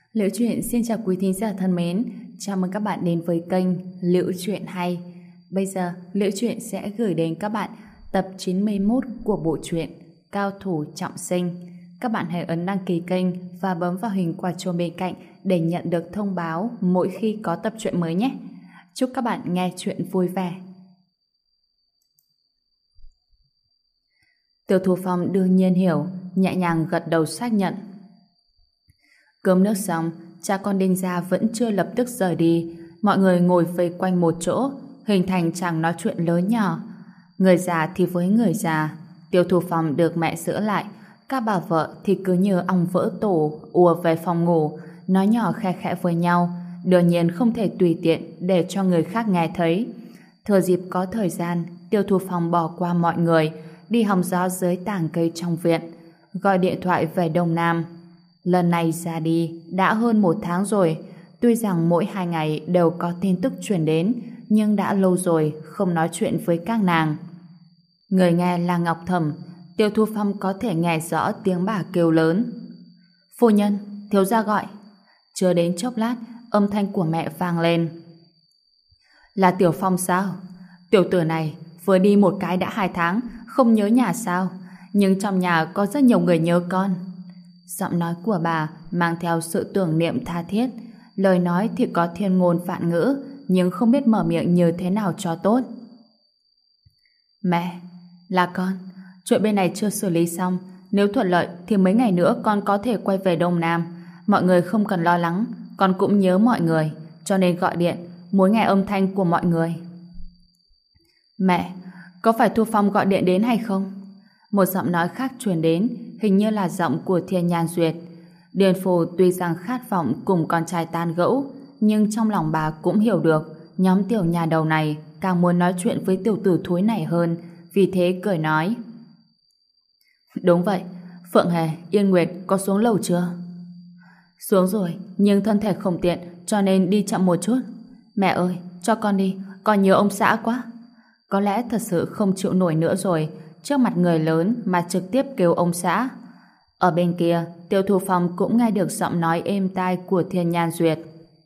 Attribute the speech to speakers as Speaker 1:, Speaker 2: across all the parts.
Speaker 1: Liễu Chuyện xin chào quý thính giả thân mến, chào mừng các bạn đến với kênh Liễu Chuyện Hay. Bây giờ, Liễu Chuyện sẽ gửi đến các bạn tập 91 của bộ truyện Cao Thủ Trọng Sinh. Các bạn hãy ấn đăng ký kênh và bấm vào hình quả chuông bên cạnh để nhận được thông báo mỗi khi có tập truyện mới nhé. Chúc các bạn nghe chuyện vui vẻ. Tiêu Thu Phong đương nhiên hiểu, nhẹ nhàng gật đầu xác nhận. Cơm nước xong, cha con Đinh gia vẫn chưa lập tức rời đi. Mọi người ngồi vây quanh một chỗ, hình thành chàng nói chuyện lớn nhỏ. Người già thì với người già, Tiêu Thu Phong được mẹ giữ lại. Các bà vợ thì cứ như ong vỡ tổ, ùa về phòng ngủ, nói nhỏ khe khẽ với nhau. Đương nhiên không thể tùy tiện để cho người khác nghe thấy. Thừa dịp có thời gian, Tiêu Thu Phong bỏ qua mọi người, đi hóng gió dưới tàng cây trong viện, gọi điện thoại về Đông Nam. Lần này ra đi đã hơn 1 tháng rồi. Tuy rằng mỗi 2 ngày đều có tin tức truyền đến, nhưng đã lâu rồi không nói chuyện với các nàng. Người nghe là Ngọc Thẩm. Tiêu Thu Phong có thể nghe rõ tiếng bà kêu lớn. Phu nhân, thiếu gia gọi. Chưa đến chốc lát, âm thanh của mẹ vang lên. Là Tiểu Phong sao? Tiểu tử này vừa đi một cái đã 2 tháng, không nhớ nhà sao? Nhưng trong nhà có rất nhiều người nhớ con. Giọng nói của bà mang theo sự tưởng niệm tha thiết. Lời nói thì có thiên ngôn vạn ngữ, nhưng không biết mở miệng như thế nào cho tốt. Mẹ, là con. Chuyện bên này chưa xử lý xong. Nếu thuận lợi thì mấy ngày nữa con có thể quay về Đông Nam. Mọi người không cần lo lắng. Con cũng nhớ mọi người, cho nên gọi điện, muốn nghe âm thanh của mọi người. Mẹ, có phải Thu Phong gọi điện đến hay không? Một giọng nói khác truyền đến, hình như là giọng của Thiên Nhan Duyệt. Điền Phù tuy rằng khát vọng cùng con trai tan gẫu, nhưng trong lòng bà cũng hiểu được nhóm tiểu nhà đầu này càng muốn nói chuyện với tiểu tử thúi này hơn, vì thế cười nói. Đúng vậy, Phượng Hề, Yên Nguyệt có xuống lầu chưa? Xuống rồi, nhưng thân thể không tiện, cho nên đi chậm một chút. Mẹ ơi, cho con đi, con nhớ ông xã quá. Có lẽ thật sự không chịu nổi nữa rồi, trước mặt người lớn mà trực tiếp kêu ông xã. Ở bên kia, Tiêu Thu Phong cũng nghe được giọng nói êm tai của Thiên Nhan Duyệt.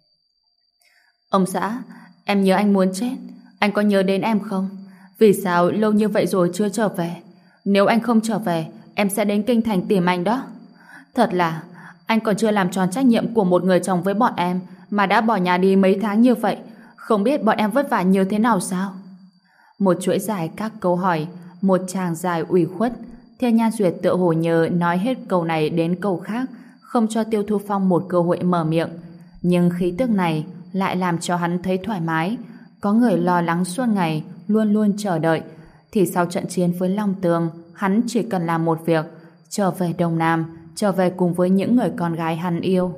Speaker 1: Ông xã, em nhớ anh muốn chết. Anh có nhớ đến em không? Vì sao lâu như vậy rồi chưa trở về? Nếu anh không trở về, em sẽ đến kinh thành tìm anh đó. Thật là, anh còn chưa làm tròn trách nhiệm của một người chồng với bọn em mà đã bỏ nhà đi mấy tháng như vậy. Không biết bọn em vất vả như thế nào sao? Một chuỗi dài các câu hỏi, một tràng dài ủy khuất. Thiên Nhan Duyệt tựa hồ nhớ nói hết câu này đến câu khác, không cho Tiêu Thu Phong một cơ hội mở miệng. Nhưng khí tức này lại làm cho hắn thấy thoải mái. Có người lo lắng suốt ngày, luôn luôn chờ đợi. Thì sau trận chiến với Long Tường, hắn chỉ cần làm một việc, trở về Đông Nam, trở về cùng với những người con gái hắn yêu.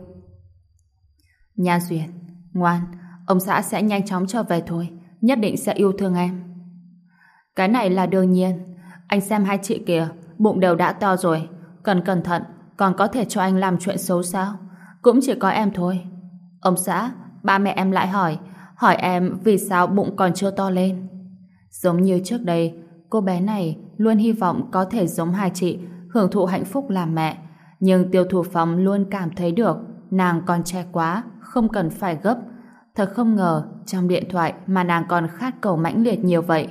Speaker 1: Nhan Duyệt, ngoan, ông xã sẽ nhanh chóng trở về thôi, nhất định sẽ yêu thương em. Cái này là đương nhiên. Anh xem hai chị kìa, bụng đều đã to rồi, cần cẩn thận, còn có thể cho anh làm chuyện xấu sao? Cũng chỉ có em thôi. Ông xã, ba mẹ em lại hỏi em vì sao bụng còn chưa to lên. Giống như trước đây, cô bé này luôn hy vọng có thể giống hai chị, hưởng thụ hạnh phúc làm mẹ. Nhưng Tiêu Thu Phong luôn cảm thấy được nàng còn trẻ quá, không cần phải gấp. Thật không ngờ trong điện thoại mà nàng còn khát cầu mãnh liệt nhiều vậy.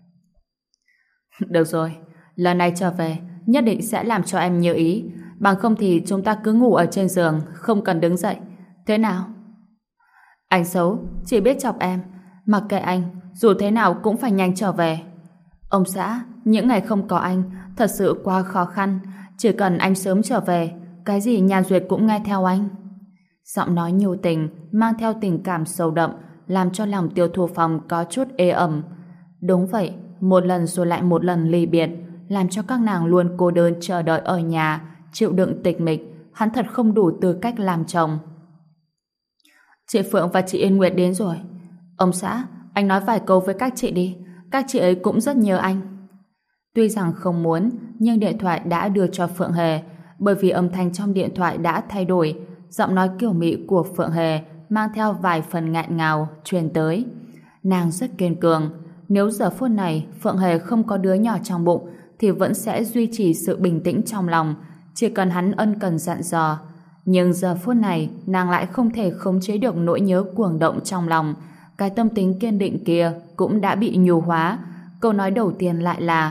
Speaker 1: Được rồi, lần này trở về nhất định sẽ làm cho em như ý, bằng không thì chúng ta cứ ngủ ở trên giường, không cần đứng dậy. Thế nào? Anh xấu, chỉ biết chọc em. Mặc kệ anh, dù thế nào cũng phải nhanh trở về. Ông xã, những ngày không có anh thật sự quá khó khăn. Chỉ cần anh sớm trở về, cái gì Nhan Duyệt cũng nghe theo anh. Giọng nói nhu tình mang theo tình cảm sâu đậm, làm cho lòng Tiêu Thu Phong có chút ê ẩm. Đúng vậy, một lần rồi lại một lần ly biệt, làm cho các nàng luôn cô đơn chờ đợi ở nhà, chịu đựng tịch mịch. Hắn thật không đủ tư cách làm chồng. Chị Phượng và chị Yên Nguyệt đến rồi. Ông xã, anh nói vài câu với các chị đi, các chị ấy cũng rất nhớ anh. Tuy rằng không muốn, nhưng điện thoại đã đưa cho Phượng Hề, bởi vì âm thanh trong điện thoại đã thay đổi. Giọng nói kiều mị của Phượng Hề mang theo vài phần ngạn ngào truyền tới. Nàng rất kiên cường. Nếu giờ phút này Phượng Hề không có đứa nhỏ trong bụng thì vẫn sẽ duy trì sự bình tĩnh trong lòng, chỉ cần hắn ân cần dặn dò. Nhưng giờ phút này nàng lại không thể khống chế được nỗi nhớ cuồng động trong lòng. Cái tâm tính kiên định kia cũng đã bị nhù hóa. Câu nói đầu tiên lại là: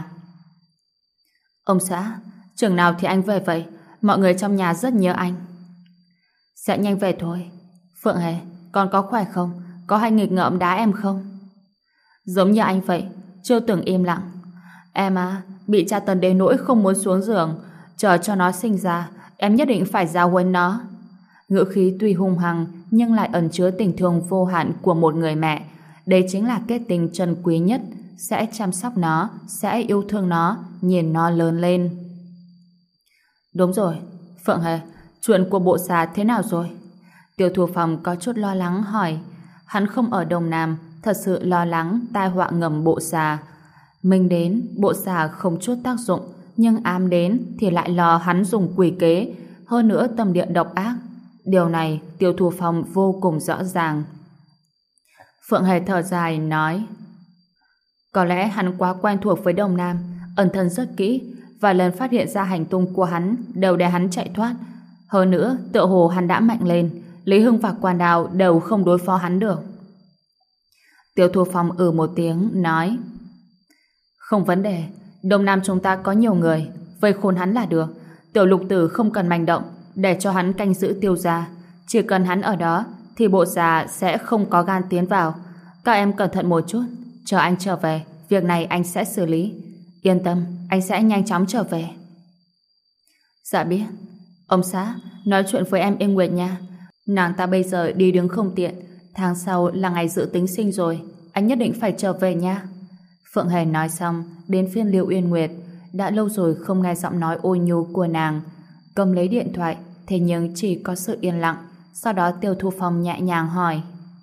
Speaker 1: ông xã, chừng nào thì anh về vậy? Mọi người trong nhà rất nhớ anh. Sẽ nhanh về thôi. Phượng Hề, con có khỏe không? Có hay nghịch ngợm đá em không? Giống như anh vậy, chưa từng im lặng. Em à, bị tra tấn đến nỗi không muốn xuống giường. Chờ cho nó sinh ra, em nhất định phải giáo huấn nó. Ngữ khí tuy hung hăng nhưng lại ẩn chứa tình thương vô hạn của một người mẹ. Đây chính là kết tình trân quý nhất. Sẽ chăm sóc nó, sẽ yêu thương nó, nhìn nó lớn lên. Đúng rồi, Phượng Hề, chuyện của bộ xà thế nào rồi? Tiêu Thu Phong có chút lo lắng hỏi. Hắn không ở Đông Nam, thật sự lo lắng tai họa ngầm bộ xà. Minh đến, bộ xà không chút tác dụng, nhưng ám đến thì lại lo hắn dùng quỷ kế, hơn nữa tâm địa độc ác. Điều này Tiêu Thu Phong vô cùng rõ ràng. Phượng Hề thở dài nói: có lẽ hắn quá quen thuộc với Đông Nam, ẩn thân rất kỹ, vài lần phát hiện ra hành tung của hắn đều để hắn chạy thoát. Hơn nữa, tựa hồ hắn đã mạnh lên, Lý Hưng và Quan Đào đều không đối phó hắn được. Tiêu Thu Phong một tiếng nói: không vấn đề, Đông Nam chúng ta có nhiều người, vây khốn hắn là được. Tiểu Lục Tử không cần manh động, để cho hắn canh giữ Tiêu gia. Chỉ cần hắn ở đó thì bộ già sẽ không có gan tiến vào. Các em cẩn thận một chút, chờ anh trở về, việc này anh sẽ xử lý. Yên tâm, anh sẽ nhanh chóng trở về. Dạ biết. Ông xã, nói chuyện với em Yên Nguyệt nha. Nàng ta bây giờ đi đứng không tiện, tháng sau là ngày dự tính sinh rồi, anh nhất định phải trở về nha. Phượng Hề nói xong, đến phiên Lưu Yên Nguyệt. Đã lâu rồi không nghe giọng nói ôn nhu của nàng. Cầm lấy điện thoại, thế nhưng chỉ có sự yên lặng. Sau đó Tiêu Thu Phong nhẹ nhàng hỏi: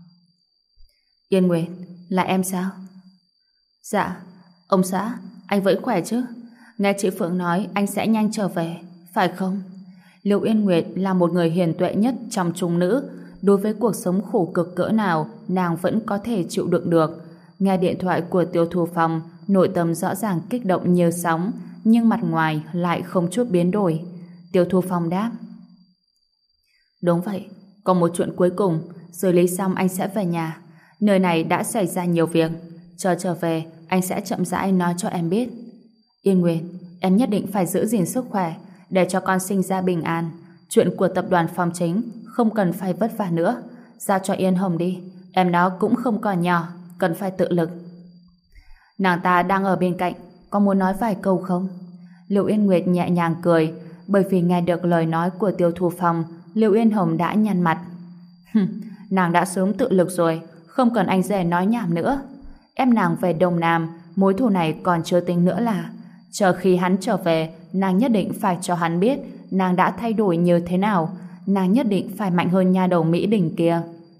Speaker 1: Yên Nguyệt, là em sao? Dạ, ông xã, anh vẫn khỏe chứ? Nghe chị Phượng nói anh sẽ nhanh trở về, phải không? Lưu Yên Nguyệt là một người hiền tuệ nhất trong chúng nữ. Đối với cuộc sống khổ cực cỡ nào, nàng vẫn có thể chịu đựng được. Nghe điện thoại của Tiêu Thu Phong, nội tâm rõ ràng kích động như sóng, nhưng mặt ngoài lại không chút biến đổi. Tiêu Thu Phong đáp: đúng vậy, còn một chuyện cuối cùng, xử lý xong anh sẽ về nhà. Nơi này đã xảy ra nhiều việc, chờ trở về anh sẽ chậm rãi nói cho em biết. Yên Nguyệt, em nhất định phải giữ gìn sức khỏe để cho con sinh ra bình an. Chuyện của tập đoàn Phong Chính không cần phải vất vả nữa, giao cho Yên Hồng đi, em nó cũng không còn nhỏ, cần phải tự lực. Nàng ta đang ở bên cạnh, có muốn nói vài câu không? Lưu Yên Nguyệt nhẹ nhàng cười, bởi vì nghe được lời nói của Tiêu Thu Phong, Lưu Yên Hồng đã nhăn mặt. Nàng đã sớm tự lực rồi, không cần anh rể nói nhảm nữa. Em nàng về Đông Nam, mối thù này còn chưa tính nữa là, chờ khi hắn trở về, nàng nhất định phải cho hắn biết nàng đã thay đổi như thế nào. Nàng nhất định phải mạnh hơn nha đầu Mỹ Đình kia.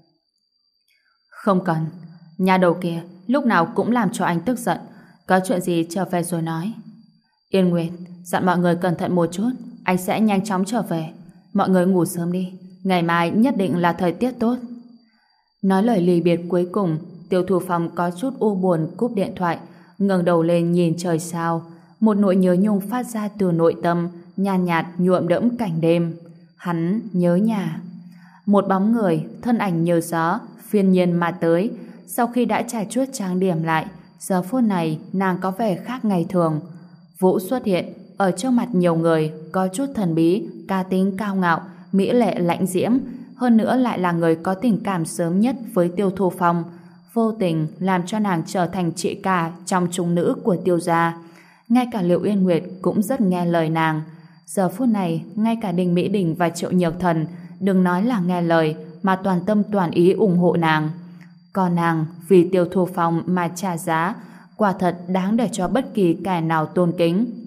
Speaker 1: Không cần, nha đầu kia lúc nào cũng làm cho anh tức giận. Có chuyện gì trở về rồi nói. Yên Nguyệt, dặn mọi người cẩn thận một chút, anh sẽ nhanh chóng trở về. Mọi người ngủ sớm đi, ngày mai nhất định là thời tiết tốt. Nói lời ly biệt cuối cùng, Tiêu Thu Phong có chút u buồn cúp điện thoại, ngẩng đầu lên nhìn trời sao. Một nỗi nhớ nhung phát ra từ nội tâm, nhàn nhạt nhuộm đẫm cảnh đêm. Hắn nhớ nhà. Một bóng người, thân ảnh như gió, phiên nhiên mà tới. Sau khi đã trải chuốt trang điểm lại, giờ phút này nàng có vẻ khác ngày thường. Vũ xuất hiện ở trước mặt nhiều người, có chút thần bí, cá tính cao ngạo, mỹ lệ lãnh diễm, hơn nữa lại là người có tình cảm sớm nhất với Tiêu Thu Phong, vô tình làm cho nàng trở thành chị cả trong chúng nữ của Tiêu gia. Ngay cả Liệu Yên Nguyệt cũng rất nghe lời nàng. Giờ phút này, ngay cả Đinh Mỹ Đình và Triệu Nhược Thần đừng nói là nghe lời, mà toàn tâm toàn ý ủng hộ nàng. Còn nàng vì Tiêu Thu Phong mà trả giá, quả thật đáng để cho bất kỳ kẻ nào tôn kính.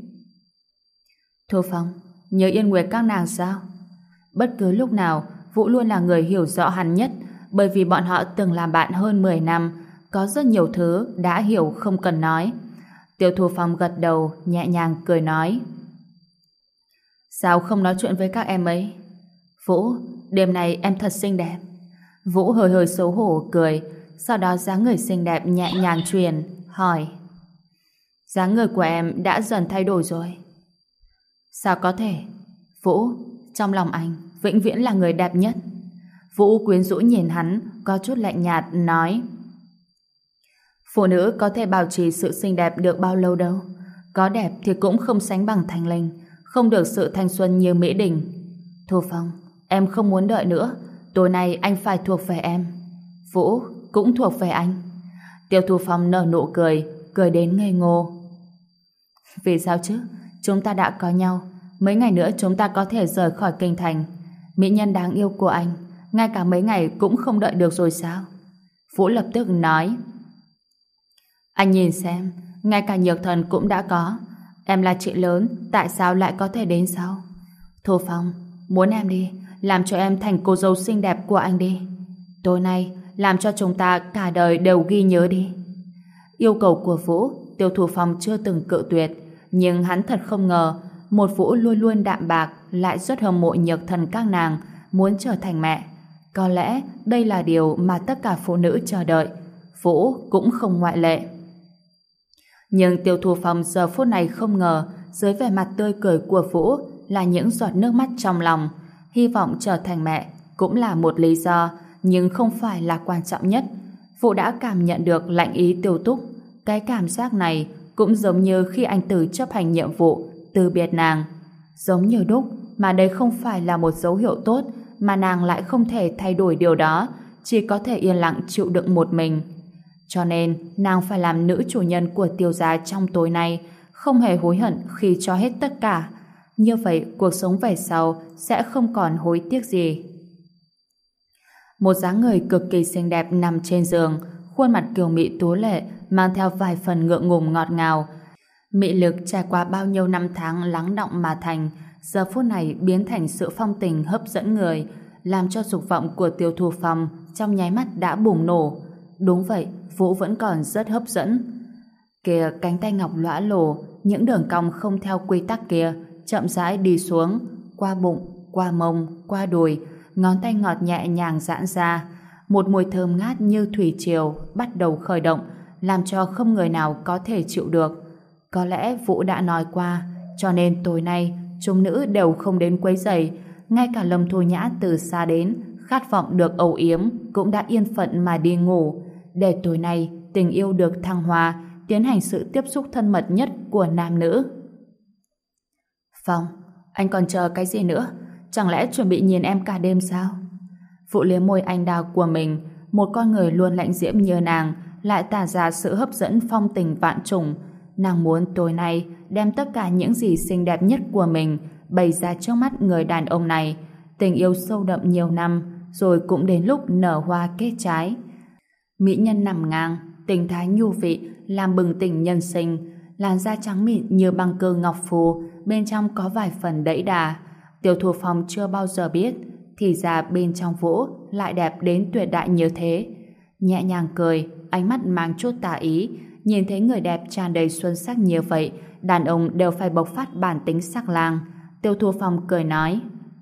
Speaker 1: Thu Phong, nhớ Yên Nguyệt các nàng sao? Bất cứ lúc nào, Vũ luôn là người hiểu rõ hắn nhất, bởi vì bọn họ từng làm bạn hơn 10 năm, có rất nhiều thứ đã hiểu không cần nói. Tiêu Thu Phong gật đầu, nhẹ nhàng cười nói: sao không nói chuyện với các em ấy? Vũ, đêm nay em thật xinh đẹp. Vũ hơi hơi xấu hổ cười, sau đó dáng người xinh đẹp nhẹ nhàng truyền, hỏi: dáng người của em đã dần thay đổi rồi. Sao có thể? Vũ, trong lòng anh vĩnh viễn là người đẹp nhất. Vũ quyến rũ nhìn hắn, có chút lạnh nhạt, nói: phụ nữ có thể bảo trì sự xinh đẹp được bao lâu đâu. Có đẹp thì cũng không sánh bằng Thanh Linh, không được sự thanh xuân như Mỹ Đình. Thu Phong, em không muốn đợi nữa. Tối nay anh phải thuộc về em. Vũ cũng thuộc về anh. Tiêu Thu Phong nở nụ cười, cười đến ngây ngô. Vì sao chứ? Chúng ta đã có nhau. Mấy ngày nữa chúng ta có thể rời khỏi kinh thành. Mỹ nhân đáng yêu của anh, ngay cả mấy ngày cũng không đợi được rồi sao? Vũ lập tức nói: anh nhìn xem, ngay cả Nhược Thần cũng đã có. Em là chị lớn, tại sao lại có thể đến sau? Thu Phong, muốn em đi, làm cho em thành cô dâu xinh đẹp của anh đi. Tối nay, làm cho chúng ta cả đời đều ghi nhớ đi. Yêu cầu của Vũ, Tiêu Thu Phong chưa từng cự tuyệt, nhưng hắn thật không ngờ, một Vũ luôn luôn đạm bạc lại rất hâm mộ Nhược Thần các nàng, muốn trở thành mẹ. Có lẽ đây là điều mà tất cả phụ nữ chờ đợi. Vũ cũng không ngoại lệ. Nhưng Tiêu Thu Phong giờ phút này không ngờ dưới vẻ mặt tươi cười của Vũ là những giọt nước mắt trong lòng. Hy vọng trở thành mẹ cũng là một lý do, nhưng không phải là quan trọng nhất. Vũ đã cảm nhận được lạnh ý Tiêu Túc. Cái cảm giác này cũng giống như khi anh Tử chấp hành nhiệm vụ từ biệt nàng. Giống như đúc, mà đây không phải là một dấu hiệu tốt, mà nàng lại không thể thay đổi điều đó, chỉ có thể yên lặng chịu đựng một mình. Cho nên, nàng phải làm nữ chủ nhân của Tiêu gia trong tối nay, không hề hối hận khi cho hết tất cả. Như vậy, cuộc sống về sau sẽ không còn hối tiếc gì. Một dáng người cực kỳ xinh đẹp nằm trên giường, khuôn mặt kiều mị tú lệ, mang theo vài phần ngượng ngùng ngọt ngào. Mị lực trải qua bao nhiêu năm tháng lắng đọng mà thành, giờ phút này biến thành sự phong tình hấp dẫn người, làm cho dục vọng của Tiêu Thu Phong trong nháy mắt đã bùng nổ. Đúng vậy, Vũ vẫn còn rất hấp dẫn. Kìa, cánh tay ngọc lõa lồ, những đường cong không theo quy tắc kia, chậm rãi đi xuống, qua bụng, qua mông, qua đùi, ngón tay ngọt nhẹ nhàng giãn ra. Một mùi thơm ngát như thủy triều bắt đầu khởi động, làm cho không người nào có thể chịu được. Có lẽ Vũ đã nói qua, cho nên tối nay chúng nữ đều không đến quấy rầy. Ngay cả Lâm Thu Nhã từ xa đến, khát vọng được âu yếm, cũng đã yên phận mà đi ngủ, để tối nay tình yêu được thăng hoa, tiến hành sự tiếp xúc thân mật nhất của nam nữ. Phong, anh còn chờ cái gì nữa? Chẳng lẽ chuẩn bị nhìn em cả đêm sao? Vũ liếm môi anh đào của mình, một con người luôn lạnh diễm như nàng lại tỏa ra sự hấp dẫn phong tình vạn trùng. Nàng muốn tối nay đem tất cả những gì xinh đẹp nhất của mình bày ra trước mắt người đàn ông này. Tình yêu sâu đậm nhiều năm, rồi cũng đến lúc nở hoa kết trái. Mỹ nhân nằm ngang, tình thái nhu vị, làm bừng tỉnh nhân sinh, làn da trắng mịn như băng cơ ngọc phù, bên trong có vài phần đẫy đà. Tiêu Thu Phong chưa bao giờ biết, thì ra bên trong Vũ lại đẹp đến tuyệt đại như thế. Nhẹ nhàng cười, ánh mắt mang chút tà ý, nhìn thấy người đẹp tràn đầy xuân sắc như vậy, đàn ông đều phải bộc phát bản tính sắc lang. Tiêu Thu Phong cười nói: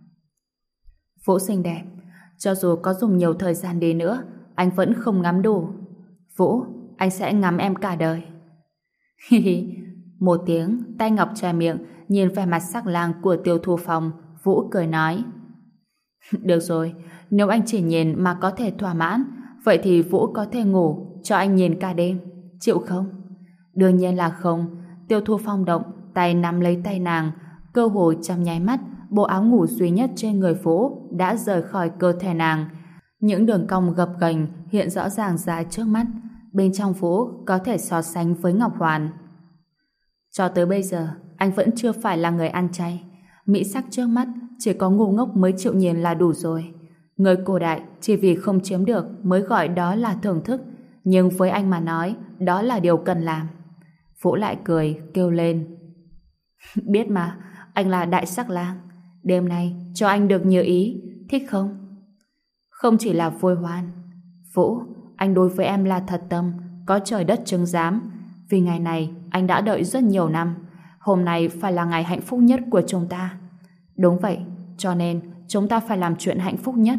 Speaker 1: Vũ xinh đẹp, cho dù có dùng nhiều thời gian đi nữa, anh vẫn không ngắm đủ. Vũ, anh sẽ ngắm em cả đời. Hi hi. Một tiếng, tay ngọc che miệng, nhìn vẻ mặt sắc lang của Tiêu Thu Phong, Vũ cười nói: được rồi, nếu anh chỉ nhìn mà có thể thỏa mãn, vậy thì Vũ có thể ngủ cho anh nhìn cả đêm, chịu không? Đương nhiên là không. Tiêu Thu Phong động, tay nắm lấy tay nàng, cơ hội trong nháy mắt, bộ áo ngủ duy nhất trên người Vũ đã rời khỏi cơ thể nàng. Những đường cong gập ghềnh hiện rõ ràng ra trước mắt, bên trong Vũ có thể so sánh với Ngọc Hoàn. Cho tới bây giờ, anh vẫn chưa phải là người ăn chay. Mỹ sắc trước mắt chỉ có ngu ngốc mới chịu nhìn là đủ rồi. Người cổ đại chỉ vì không chiếm được mới gọi đó là thưởng thức, nhưng với anh mà nói, đó là điều cần làm. Vũ lại cười, kêu lên: biết mà, anh là đại sắc lang. Đêm nay cho anh được như ý, thích không? Không chỉ là vui hoan. Vũ, anh đối với em là thật tâm, có trời đất chứng giám. Vì ngày này anh đã đợi rất nhiều năm. Hôm nay phải là ngày hạnh phúc nhất của chúng ta. Đúng vậy, cho nên chúng ta phải làm chuyện hạnh phúc nhất.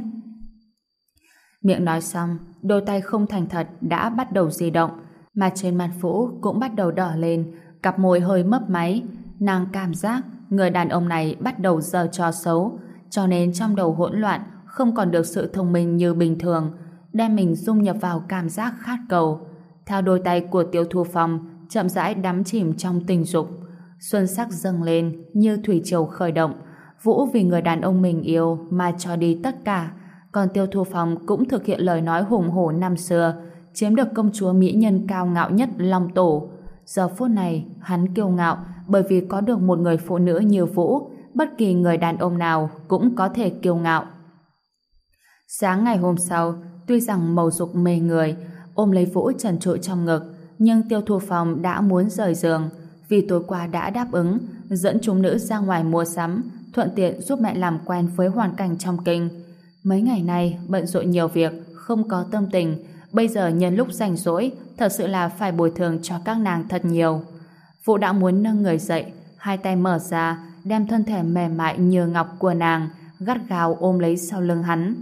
Speaker 1: Miệng nói xong, đôi tay không thành thật đã bắt đầu di động, mà trên mặt Vũ cũng bắt đầu đỏ lên, cặp môi hơi mấp máy. Nàng cảm giác người đàn ông này bắt đầu giở trò xấu, cho nên trong đầu hỗn loạn, không còn được sự thông minh như bình thường, đem mình dung nhập vào cảm giác khát cầu. Theo đôi tay của Tiêu Thu Phong chậm rãi đắm chìm trong tình dục, xuân sắc dâng lên như thủy triều khởi động. Vũ vì người đàn ông mình yêu mà cho đi tất cả, còn Tiêu Thu Phong cũng thực hiện lời nói hùng hổ năm xưa, chiếm được công chúa mỹ nhân cao ngạo nhất Long Tổ. Giờ phút này hắn kiêu ngạo bởi vì có được một người phụ nữ như Vũ, bất kỳ người đàn ông nào cũng có thể kiêu ngạo. Sáng ngày hôm sau, tuy rằng mầu dục mê người, ôm lấy Vũ trần trụi trong ngực, nhưng Tiêu Thu Phong đã muốn rời giường, vì tối qua đã đáp ứng dẫn chúng nữ ra ngoài mua sắm, thuận tiện giúp mẹ làm quen với hoàn cảnh trong kinh. Mấy ngày nay bận rộn nhiều việc, không có tâm tình, bây giờ nhân lúc rảnh rỗi, thật sự là phải bồi thường cho các nàng thật nhiều. Vũ đã muốn nâng người dậy, hai tay mở ra, đem thân thể mềm mại như ngọc của nàng gắt gao ôm lấy sau lưng hắn.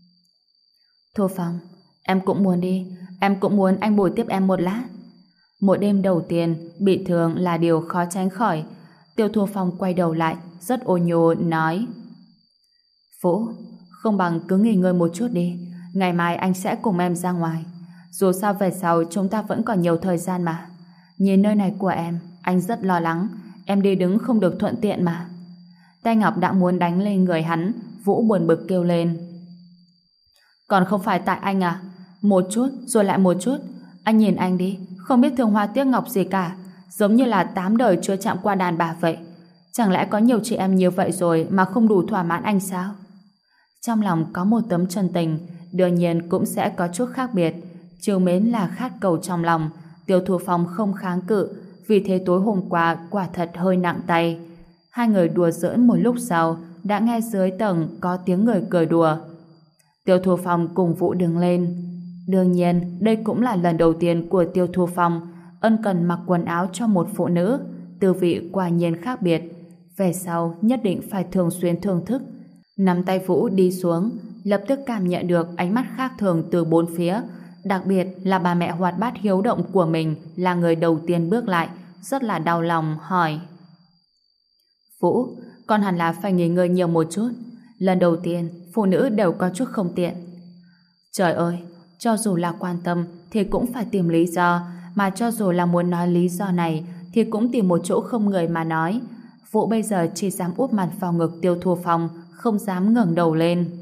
Speaker 1: Thu Phong, em cũng muốn đi, em cũng muốn anh bồi tiếp em một lát. Mỗi đêm đầu tiên, bị thương là điều khó tránh khỏi. Tiêu Thu Phong quay đầu lại, rất ôn nhô nói: Vũ, không bằng cứ nghỉ ngơi một chút đi, ngày mai anh sẽ cùng em ra ngoài. Dù sao về sau chúng ta vẫn còn nhiều thời gian mà. Nhìn nơi này của em, anh rất lo lắng, em đi đứng không được thuận tiện mà. Tay Ngọc đã muốn đánh lên người hắn, Vũ buồn bực kêu lên: Còn không phải tại anh à? Một chút rồi lại một chút. Anh nhìn anh đi, không biết thương hoa tiếc ngọc gì cả, giống như là 8 đời chưa chạm qua đàn bà vậy. Chẳng lẽ có nhiều chị em như vậy rồi mà không đủ thỏa mãn anh sao? Trong lòng có một tấm chân tình, đương nhiên cũng sẽ có chút khác biệt. Trìu mến là khát cầu trong lòng. Tiêu Thu Phong không kháng cự, vì thế tối hôm qua quả thật hơi nặng tay. Hai người đùa giỡn một lúc sau, đã nghe dưới tầng có tiếng người cười đùa. Tiêu Thu Phong cùng Vũ đứng lên. Đương nhiên, đây cũng là lần đầu tiên của Tiêu Thu Phong ân cần mặc quần áo cho một phụ nữ, tư vị quả nhiên khác biệt. Về sau nhất định phải thường xuyên thưởng thức. Nắm tay Vũ đi xuống, lập tức cảm nhận được ánh mắt khác thường từ bốn phía, đặc biệt là bà mẹ hoạt bát hiếu động của mình là người đầu tiên bước lại, rất là đau lòng hỏi: Vũ, con hẳn là phải nghỉ ngơi nhiều một chút. Lần đầu tiên phụ nữ đều có chút không tiện. Trời ơi, cho dù là quan tâm thì cũng phải tìm lý do, mà cho dù là muốn nói lý do này thì cũng tìm một chỗ không người mà nói. Vũ bây giờ chỉ dám úp mặt vào ngực Tiêu Thu Phong, không dám ngẩng đầu lên.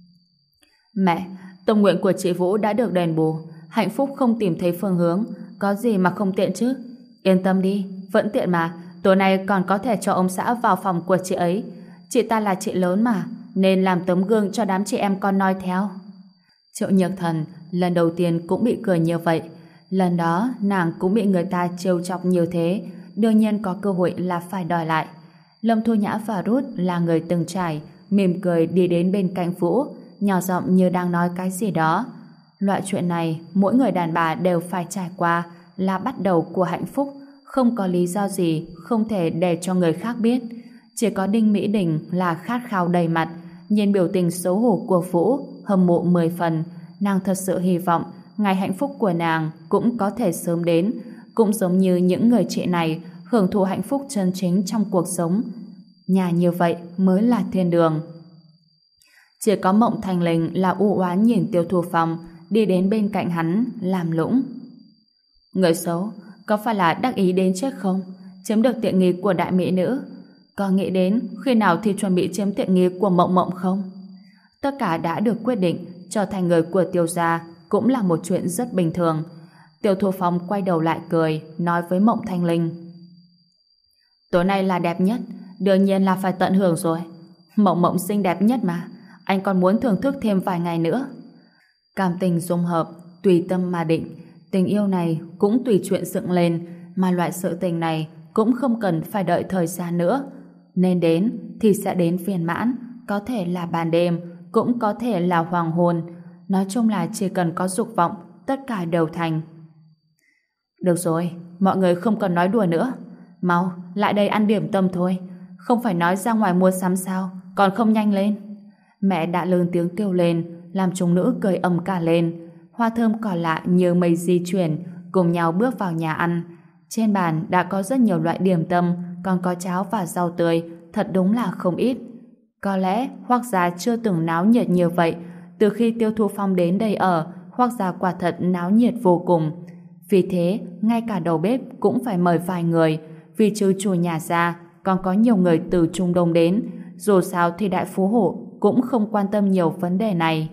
Speaker 1: Mẹ, tâm nguyện của chị Vũ đã được đền bù, hạnh phúc không tìm thấy phương hướng, có gì mà không tiện chứ? Yên tâm đi, vẫn tiện mà, tối nay còn có thể cho ông xã vào phòng của chị ấy. Chị ta là chị lớn mà, nên làm tấm gương cho đám chị em con noi theo. Triệu Nhược Thần lần đầu tiên cũng bị cười như vậy. Lần đó nàng cũng bị người ta trêu chọc như thế, đương nhiên có cơ hội là phải đòi lại. Lâm Thu Nhã và Ruth là người từng trải, mỉm cười đi đến bên cạnh Vũ, nhỏ giọng như đang nói cái gì đó. Loại chuyện này mỗi người đàn bà đều phải trải qua, là bắt đầu của hạnh phúc, không có lý do gì không thể để cho người khác biết. Chỉ có Đinh Mỹ Đình là khát khao đầy mặt, nhìn biểu tình xấu hổ của Vũ, hâm mộ 10 phần. Nàng thật sự hy vọng ngày hạnh phúc của nàng cũng có thể sớm đến, cũng giống như những người chị này hưởng thụ hạnh phúc chân chính trong cuộc sống. Nhà như vậy mới là thiên đường. Chỉ có Mộng Thành Linh là u oán nhìn Tiêu Thu Phong đi đến bên cạnh hắn làm lũng. Người xấu, có phải là đắc ý đến chết không? Chiếm được tiện nghi của đại mỹ nữ? Có nghĩ đến khi nào thì chuẩn bị chiếm tiện nghi của Mộng Mộng không? Tất cả đã được quyết định, trở thành người của Tiêu gia cũng là một chuyện rất bình thường. Tiêu Thu Phong quay đầu lại cười, nói với Mộng Thanh Linh: Tối nay là đẹp nhất, đương nhiên là phải tận hưởng rồi. Mộng Mộng xinh đẹp nhất mà, anh còn muốn thưởng thức thêm vài ngày nữa. Cảm tình dung hợp, tùy tâm mà định. Tình yêu này cũng tùy chuyện dựng lên, mà loại sự tình này cũng không cần phải đợi thời gian nữa. Nên đến thì sẽ đến viên mãn, có thể là ban đêm, cũng có thể là hoàng hôn. Nói chung là chỉ cần có dục vọng, tất cả đều thành. Được rồi, mọi người không cần nói đùa nữa. Mau, lại đây ăn điểm tâm thôi. Không phải nói ra ngoài mua sắm sao, còn không nhanh lên. Mẹ đã lớn tiếng kêu lên, làm chúng nữ cười ầm cả lên. Hoa thơm cỏ lạ như mây di chuyển, cùng nhau bước vào nhà ăn. Trên bàn đã có rất nhiều loại điểm tâm, còn có cháo và rau tươi, thật đúng là không ít. Có lẽ Hoắc gia chưa từng náo nhiệt như vậy. Từ khi Tiêu Thu Phong đến đây ở, Hoắc gia quả thật náo nhiệt vô cùng. Vì thế, ngay cả đầu bếp cũng phải mời vài người, vì trừ chủ nhà ra, còn có nhiều người từ Trung Đông đến. Dù sao thì đại phú hộ cũng không quan tâm nhiều vấn đề này.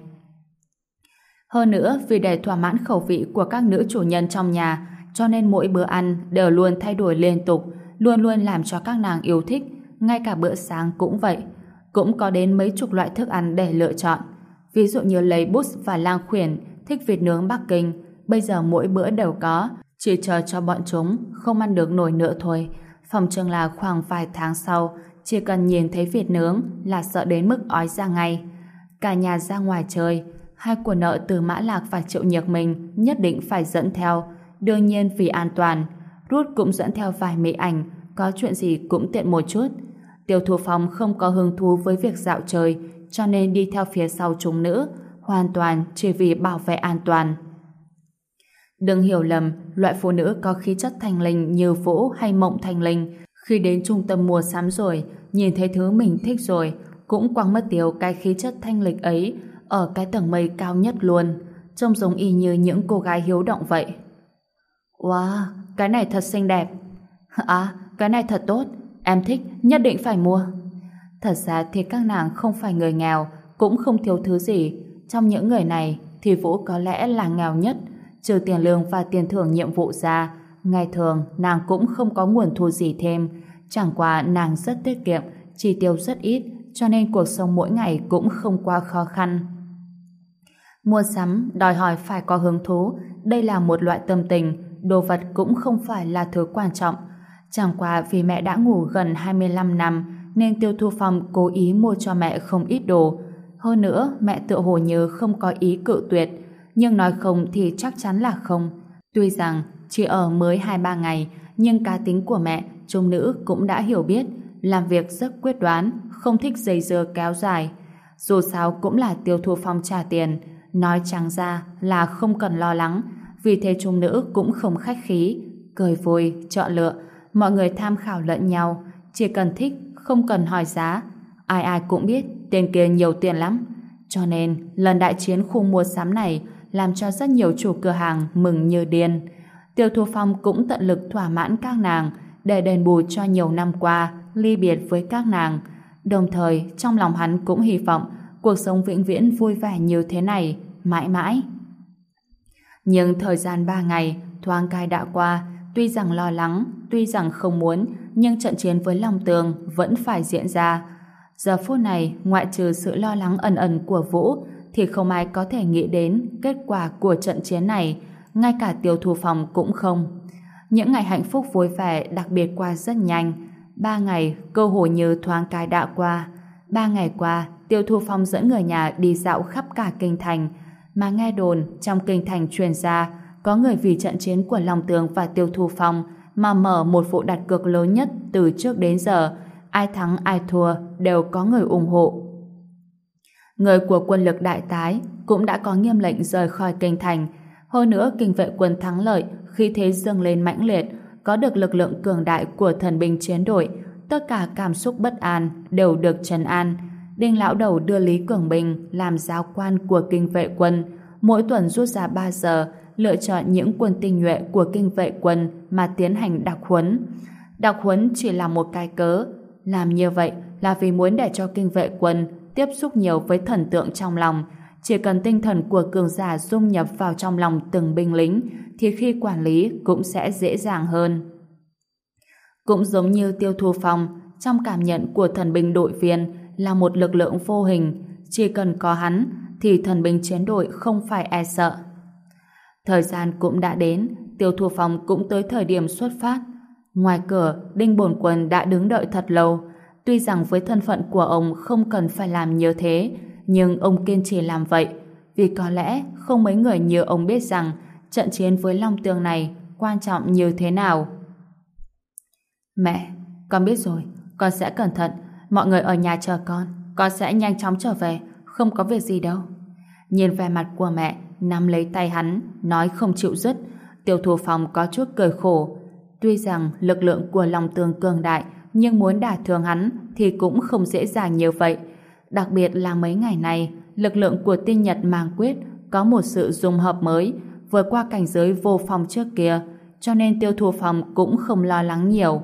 Speaker 1: Hơn nữa, vì để thỏa mãn khẩu vị của các nữ chủ nhân trong nhà, cho nên mỗi bữa ăn đều luôn thay đổi liên tục, luôn luôn làm cho các nàng yêu thích, ngay cả bữa sáng cũng vậy. Cũng có đến mấy chục loại thức ăn để lựa chọn. Ví dụ như lấy Bút và Lang Khuyển thích vịt nướng Bắc Kinh, bây giờ mỗi bữa đều có, chỉ chờ cho bọn chúng không ăn được nổi nữa thôi. Phòng chừng là khoảng vài tháng sau, chỉ cần nhìn thấy vịt nướng là sợ đến mức ói ra ngay. Cả nhà ra ngoài chơi, hai của nợ Từ Mã Lạc và Triệu Nhược Minh nhất định phải dẫn theo. Đương nhiên vì an toàn, Rút cũng dẫn theo vài mỹ ảnh, có chuyện gì cũng tiện một chút. Tiêu Thu Phong không có hứng thú với việc dạo chơi, cho nên đi theo phía sau chúng nữ, hoàn toàn chỉ vì bảo vệ an toàn. Đừng hiểu lầm, loại phụ nữ có khí chất thanh linh như Vũ hay Mộng Thanh Linh, khi đến trung tâm mua sắm rồi, nhìn thấy thứ mình thích rồi, cũng quăng mất tiêu cái khí chất thanh lịch ấy ở cái tầng mây cao nhất luôn, trông giống y như những cô gái hiếu động vậy. Wow, cái này thật xinh đẹp. À, cái này thật tốt, em thích, nhất định phải mua. Thật ra thì các nàng không phải người nghèo, cũng không thiếu thứ gì. Trong những người này thì Vũ có lẽ là nghèo nhất, trừ tiền lương và tiền thưởng nhiệm vụ ra. Ngày thường nàng cũng không có nguồn thu gì thêm, chẳng qua nàng rất tiết kiệm, chi tiêu rất ít, cho nên cuộc sống mỗi ngày cũng không quá khó khăn. Mua sắm đòi hỏi phải có hứng thú, đây là một loại tâm tình, đồ vật cũng không phải là thứ quan trọng. Chẳng qua vì mẹ đã ngủ gần 25 năm nên Tiêu Thu Phong cố ý mua cho mẹ không ít đồ. Hơn nữa, mẹ tựa hồ như không có ý cự tuyệt, nhưng nói không thì chắc chắn là không. Tuy rằng chỉ ở mới 2-3 ngày, nhưng cá tính của mẹ, chúng nữ cũng đã hiểu biết, làm việc rất quyết đoán, không thích dây dưa kéo dài. Dù sao cũng là Tiêu Thu Phong trả tiền, nói trắng ra là không cần lo lắng, vì thế chúng nữ cũng không khách khí, cười vui, chọn lựa, mọi người tham khảo lẫn nhau, chỉ cần thích, không cần hỏi giá. Ai ai cũng biết tên kia nhiều tiền lắm, cho nên lần đại chiến khu mua sắm này làm cho rất nhiều chủ cửa hàng mừng như điên. Tiêu Thu Phong cũng tận lực thỏa mãn các nàng để đền bù cho nhiều năm qua ly biệt với các nàng. Đồng thời trong lòng hắn cũng hy vọng cuộc sống vĩnh viễn vui vẻ như thế này mãi mãi. Nhưng thời gian 3 ngày thoáng cái đã qua, tuy rằng lo lắng, tuy rằng không muốn, nhưng trận chiến với Long Tường vẫn phải diễn ra. Giờ phút này, ngoại trừ sự lo lắng ẩn ẩn của Vũ, thì không ai có thể nghĩ đến kết quả của trận chiến này, ngay cả Tiêu Thu Phong cũng không. Những ngày hạnh phúc vui vẻ đặc biệt qua rất nhanh. 3 ngày, cơ hội như thoáng cái đã qua. 3 ngày qua, Tiêu Thu Phong dẫn người nhà đi dạo khắp cả kinh thành, mà nghe đồn trong kinh thành truyền ra có người vì trận chiến của Long Tường và Tiêu Thu Phong mà mở một vụ đặt cược lớn nhất từ trước đến giờ. Ai thắng ai thua đều có người ủng hộ. Người của quân lực Đại Tái cũng đã có nghiêm lệnh rời khỏi kinh thành. Hơn nữa, kinh vệ quân thắng lợi, khí thế dâng lên mãnh liệt, có được lực lượng cường đại của thần binh chiến đội, tất cả cảm xúc bất an đều được trấn an. Đinh lão đầu đưa Lý Cường Bình làm giáo quan của kinh vệ quân, mỗi tuần rút ra 3 giờ, lựa chọn những quân tinh nhuệ của kinh vệ quân mà tiến hành đặc huấn. Đặc huấn chỉ là một cái cớ, làm như vậy là vì muốn để cho kinh vệ quân tiếp xúc nhiều với thần tượng trong lòng. Chỉ cần tinh thần của cường giả dung nhập vào trong lòng từng binh lính thì khi quản lý cũng sẽ dễ dàng hơn. Cũng giống như Tiêu Thu Phong, trong cảm nhận của thần binh đội viên là một lực lượng vô hình, chỉ cần có hắn thì thần binh chiến đội không phải e sợ. Thời gian cũng đã đến, Tiêu Thu Phong cũng tới thời điểm xuất phát. Ngoài cửa, Đinh Bổn Quân đã đứng đợi thật lâu. Tuy rằng với thân phận của ông không cần phải làm như thế, nhưng ông kiên trì làm vậy, vì có lẽ không mấy người như ông biết rằng trận chiến với Long Tường này quan trọng như thế nào. Mẹ, con biết rồi, con sẽ cẩn thận, mọi người ở nhà chờ con sẽ nhanh chóng trở về, không có việc gì đâu. Nhìn vẻ mặt của mẹ, nắm lấy tay hắn, nói không chịu dứt, Tiêu Thu Phong có chút cười khổ. Tuy rằng lực lượng của Long Tường cường đại, nhưng muốn đả thương hắn thì cũng không dễ dàng như vậy. Đặc biệt là mấy ngày này, lực lượng của tinh Nhật Mang Quyết có một sự dung hợp mới, vượt qua cảnh giới vô phong trước kia, cho nên Tiêu Thu Phong cũng không lo lắng nhiều.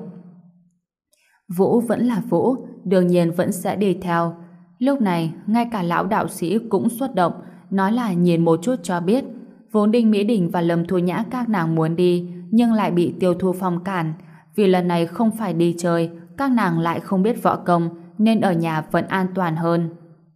Speaker 1: Vũ vẫn là Vũ, đương nhiên vẫn sẽ đi theo. Lúc này, ngay cả lão đạo sĩ cũng xuất động, nói là nhìn một chút cho biết. Vốn Đinh Mỹ Đình và Lâm Thu Nhã các nàng muốn đi, nhưng lại bị Tiêu Thu Phong cản. Vì lần này không phải đi chơi, các nàng lại không biết võ công, nên ở nhà vẫn an toàn hơn.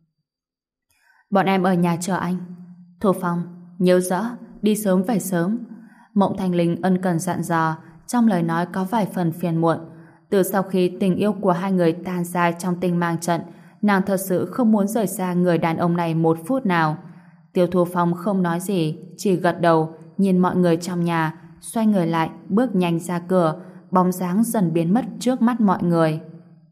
Speaker 1: Bọn em ở nhà chờ anh. Thu Phong, nhớ rõ, đi sớm về sớm. Mộng Thanh Linh ân cần dặn dò, trong lời nói có vài phần phiền muộn. Từ sau khi tình yêu của hai người tan ra trong Tinh Mang trận, nàng thật sự không muốn rời xa người đàn ông này một phút nào. Tiêu Thu Phong không nói gì, chỉ gật đầu, nhìn mọi người trong nhà, xoay người lại, bước nhanh ra cửa, bóng dáng dần biến mất trước mắt mọi người.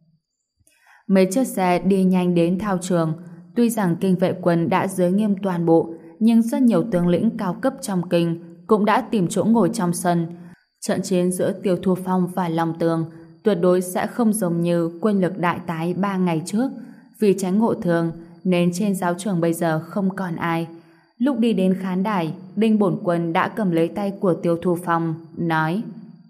Speaker 1: Mấy chiếc xe đi nhanh đến thao trường. Tuy rằng kinh vệ quân đã giới nghiêm toàn bộ, nhưng rất nhiều tướng lĩnh cao cấp trong kinh cũng đã tìm chỗ ngồi trong sân. Trận chiến giữa Tiêu Thu Phong và Long Tường tuyệt đối sẽ không giống như quân lực đại tái 3 ngày trước. Vì tránh ngộ thường nên trên giáo trường bây giờ không còn ai. Lúc đi đến khán đài, Đinh Bổn Quân đã cầm lấy tay của Tiêu Thu Phong, nói: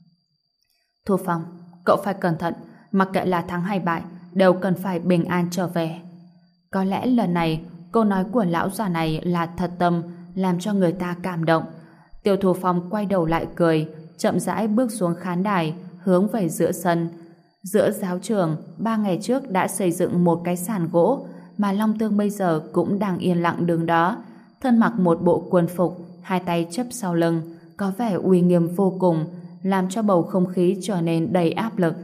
Speaker 1: Thu Phong, cậu phải cẩn thận, mặc kệ là thắng hay bại, đều cần phải bình an trở về. Có lẽ lần này, câu nói của lão già này là thật tâm, làm cho người ta cảm động. Tiêu Thu Phong quay đầu lại cười, chậm rãi bước xuống khán đài, hướng về giữa sân. Giữa giáo trường, 3 ngày trước đã xây dựng một cái sàn gỗ, mà Long Tương bây giờ cũng đang yên lặng đứng đó, thân mặc một bộ quân phục, hai tay chắp sau lưng, có vẻ uy nghiêm vô cùng, làm cho bầu không khí trở nên đầy áp lực.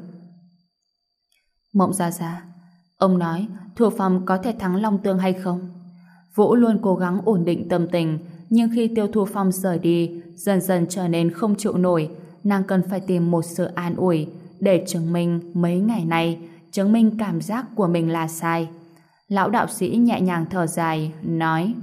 Speaker 1: Mộng Gia Gia, ông nói Thu Phong có thể thắng Long Tương hay không? Vũ luôn cố gắng ổn định tâm tình, nhưng khi Tiêu Thu Phong rời đi, dần dần trở nên không chịu nổi. Nàng cần phải tìm một sự an ủi để chứng minh mấy ngày nay, chứng minh cảm giác của mình là sai. Lão đạo sĩ nhẹ nhàng thở dài, nói: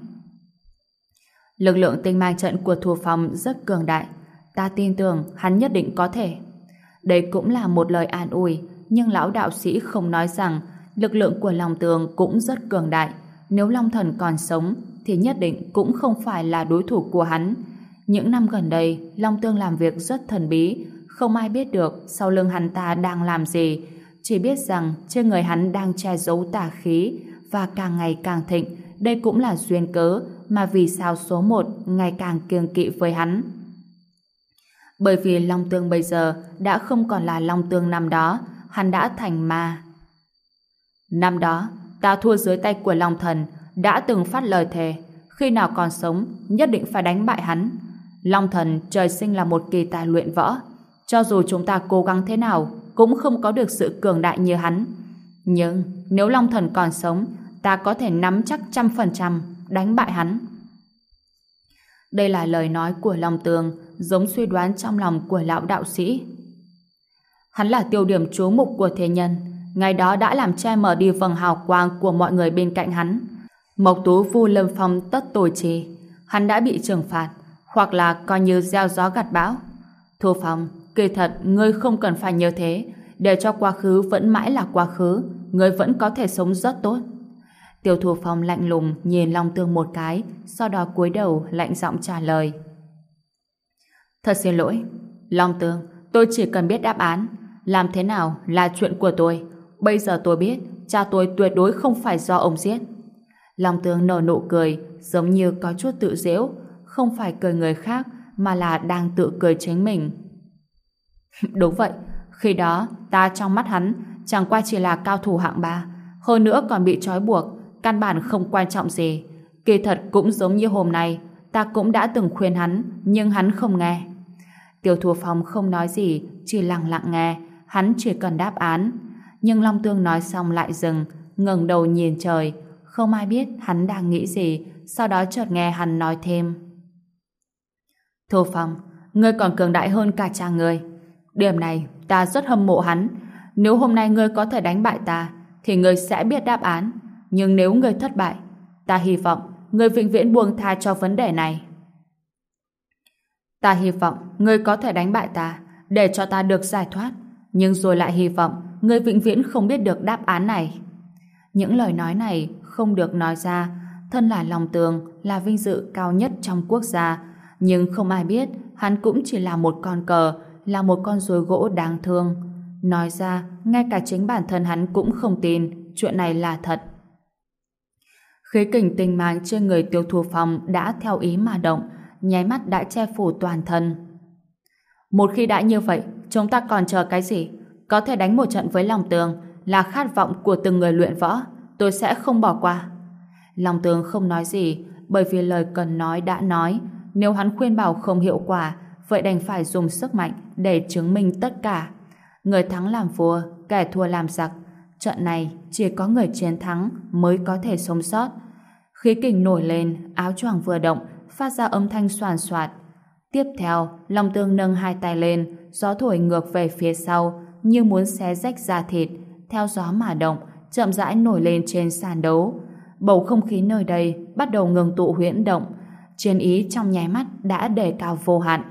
Speaker 1: Lực lượng tinh mang trận của Thu Phong rất cường đại, ta tin tưởng hắn nhất định có thể. Đây cũng là một lời an ủi, nhưng lão đạo sĩ không nói rằng lực lượng của Long Tường cũng rất cường đại. Nếu Long Thần còn sống thì nhất định cũng không phải là đối thủ của hắn. Những năm gần đây, Long Tương làm việc rất thần bí, không ai biết được sau lưng hắn ta đang làm gì, chỉ biết rằng trên người hắn đang che giấu tà khí và càng ngày càng thịnh. Đây cũng là duyên cớ mà vì sao số 1 ngày càng kiêng kỵ với hắn. Bởi vì Long Tương bây giờ đã không còn là Long Tương năm đó, hắn đã thành ma. Năm đó, ta thua dưới tay của Long Thần, đã từng phát lời thề, khi nào còn sống, nhất định phải đánh bại hắn. Long Thần trời sinh là một kỳ tài luyện võ, cho dù chúng ta cố gắng thế nào, cũng không có được sự cường đại như hắn. Nhưng, nếu Long Thần còn sống, ta có thể nắm chắc 100% đánh bại hắn. Đây là lời nói của Long Tường, giống suy đoán trong lòng của lão đạo sĩ. Hắn là tiêu điểm chú mục của thế nhân, ngày đó đã làm che mờ đi vầng hào quang của mọi người bên cạnh hắn. Mộc Tú Vu Lâm Phong tất tồi trì, hắn đã bị trừng phạt, hoặc là coi như gieo gió gặt bão. Thu Phong, kỳ thật ngươi không cần phải như thế, để cho quá khứ vẫn mãi là quá khứ, ngươi vẫn có thể sống rất tốt. Tiêu Thu Phong lạnh lùng nhìn Long Tương một cái, sau đó cúi đầu lạnh giọng trả lời: Thật xin lỗi, Long Tương, tôi chỉ cần biết đáp án, làm thế nào là chuyện của tôi. Bây giờ tôi biết cha tôi tuyệt đối không phải do ông giết. Long Tương nở nụ cười, giống như có chút tự giễu, không phải cười người khác, mà là đang tự cười chính mình. Đúng vậy, khi đó ta trong mắt hắn chẳng qua chỉ là cao thủ hạng 3, hơn nữa còn bị trói buộc, căn bản không quan trọng gì. Kỳ thật cũng giống như hôm nay, ta cũng đã từng khuyên hắn, nhưng hắn không nghe. Tiêu Thu Phong không nói gì, chỉ lặng lặng nghe, hắn chỉ cần đáp án. Nhưng Long Tương nói xong lại dừng, ngẩng đầu nhìn trời, không ai biết hắn đang nghĩ gì, sau đó chợt nghe hắn nói thêm: Thu Phong, ngươi còn cường đại hơn cả cha ngươi. Điểm này ta rất hâm mộ hắn. Nếu hôm nay ngươi có thể đánh bại ta, thì ngươi sẽ biết đáp án. Nhưng nếu ngươi thất bại, ta hy vọng ngươi vĩnh viễn buông tha cho vấn đề này. Ta hy vọng ngươi có thể đánh bại ta, để cho ta được giải thoát. Nhưng rồi lại hy vọng ngươi vĩnh viễn không biết được đáp án này. Những lời nói này không được nói ra, thân là Long Tường là vinh dự cao nhất trong quốc gia, nhưng không ai biết hắn cũng chỉ là một con cờ, là một con rối gỗ đáng thương. Nói ra, ngay cả chính bản thân hắn cũng không tin chuyện này là thật. Khí kình tinh mang trên người Tiêu Thu Phong đã theo ý mà động, nháy mắt đã che phủ toàn thân. Một khi đã như vậy, chúng ta còn chờ cái gì? Có thể đánh một trận với Long Tường là khát vọng của từng người luyện võ, tôi sẽ không bỏ qua. Long Tường không nói gì, bởi vì lời cần nói đã nói, nếu hắn khuyên bảo không hiệu quả, vậy đành phải dùng sức mạnh để chứng minh tất cả. Người thắng làm vua, kẻ thua làm giặc. Trận này chỉ có người chiến thắng mới có thể sống sót. Khí kình nổi lên, áo choàng vừa động, phát ra âm thanh xoàn xoạt. Tiếp theo, Long Tường nâng hai tay lên, gió thổi ngược về phía sau, như muốn xé rách da thịt, theo gió mà động, chậm rãi nổi lên trên sàn đấu. Bầu không khí nơi đây bắt đầu ngừng tụ huyễn động, chiến ý trong nháy mắt đã đề cao vô hạn.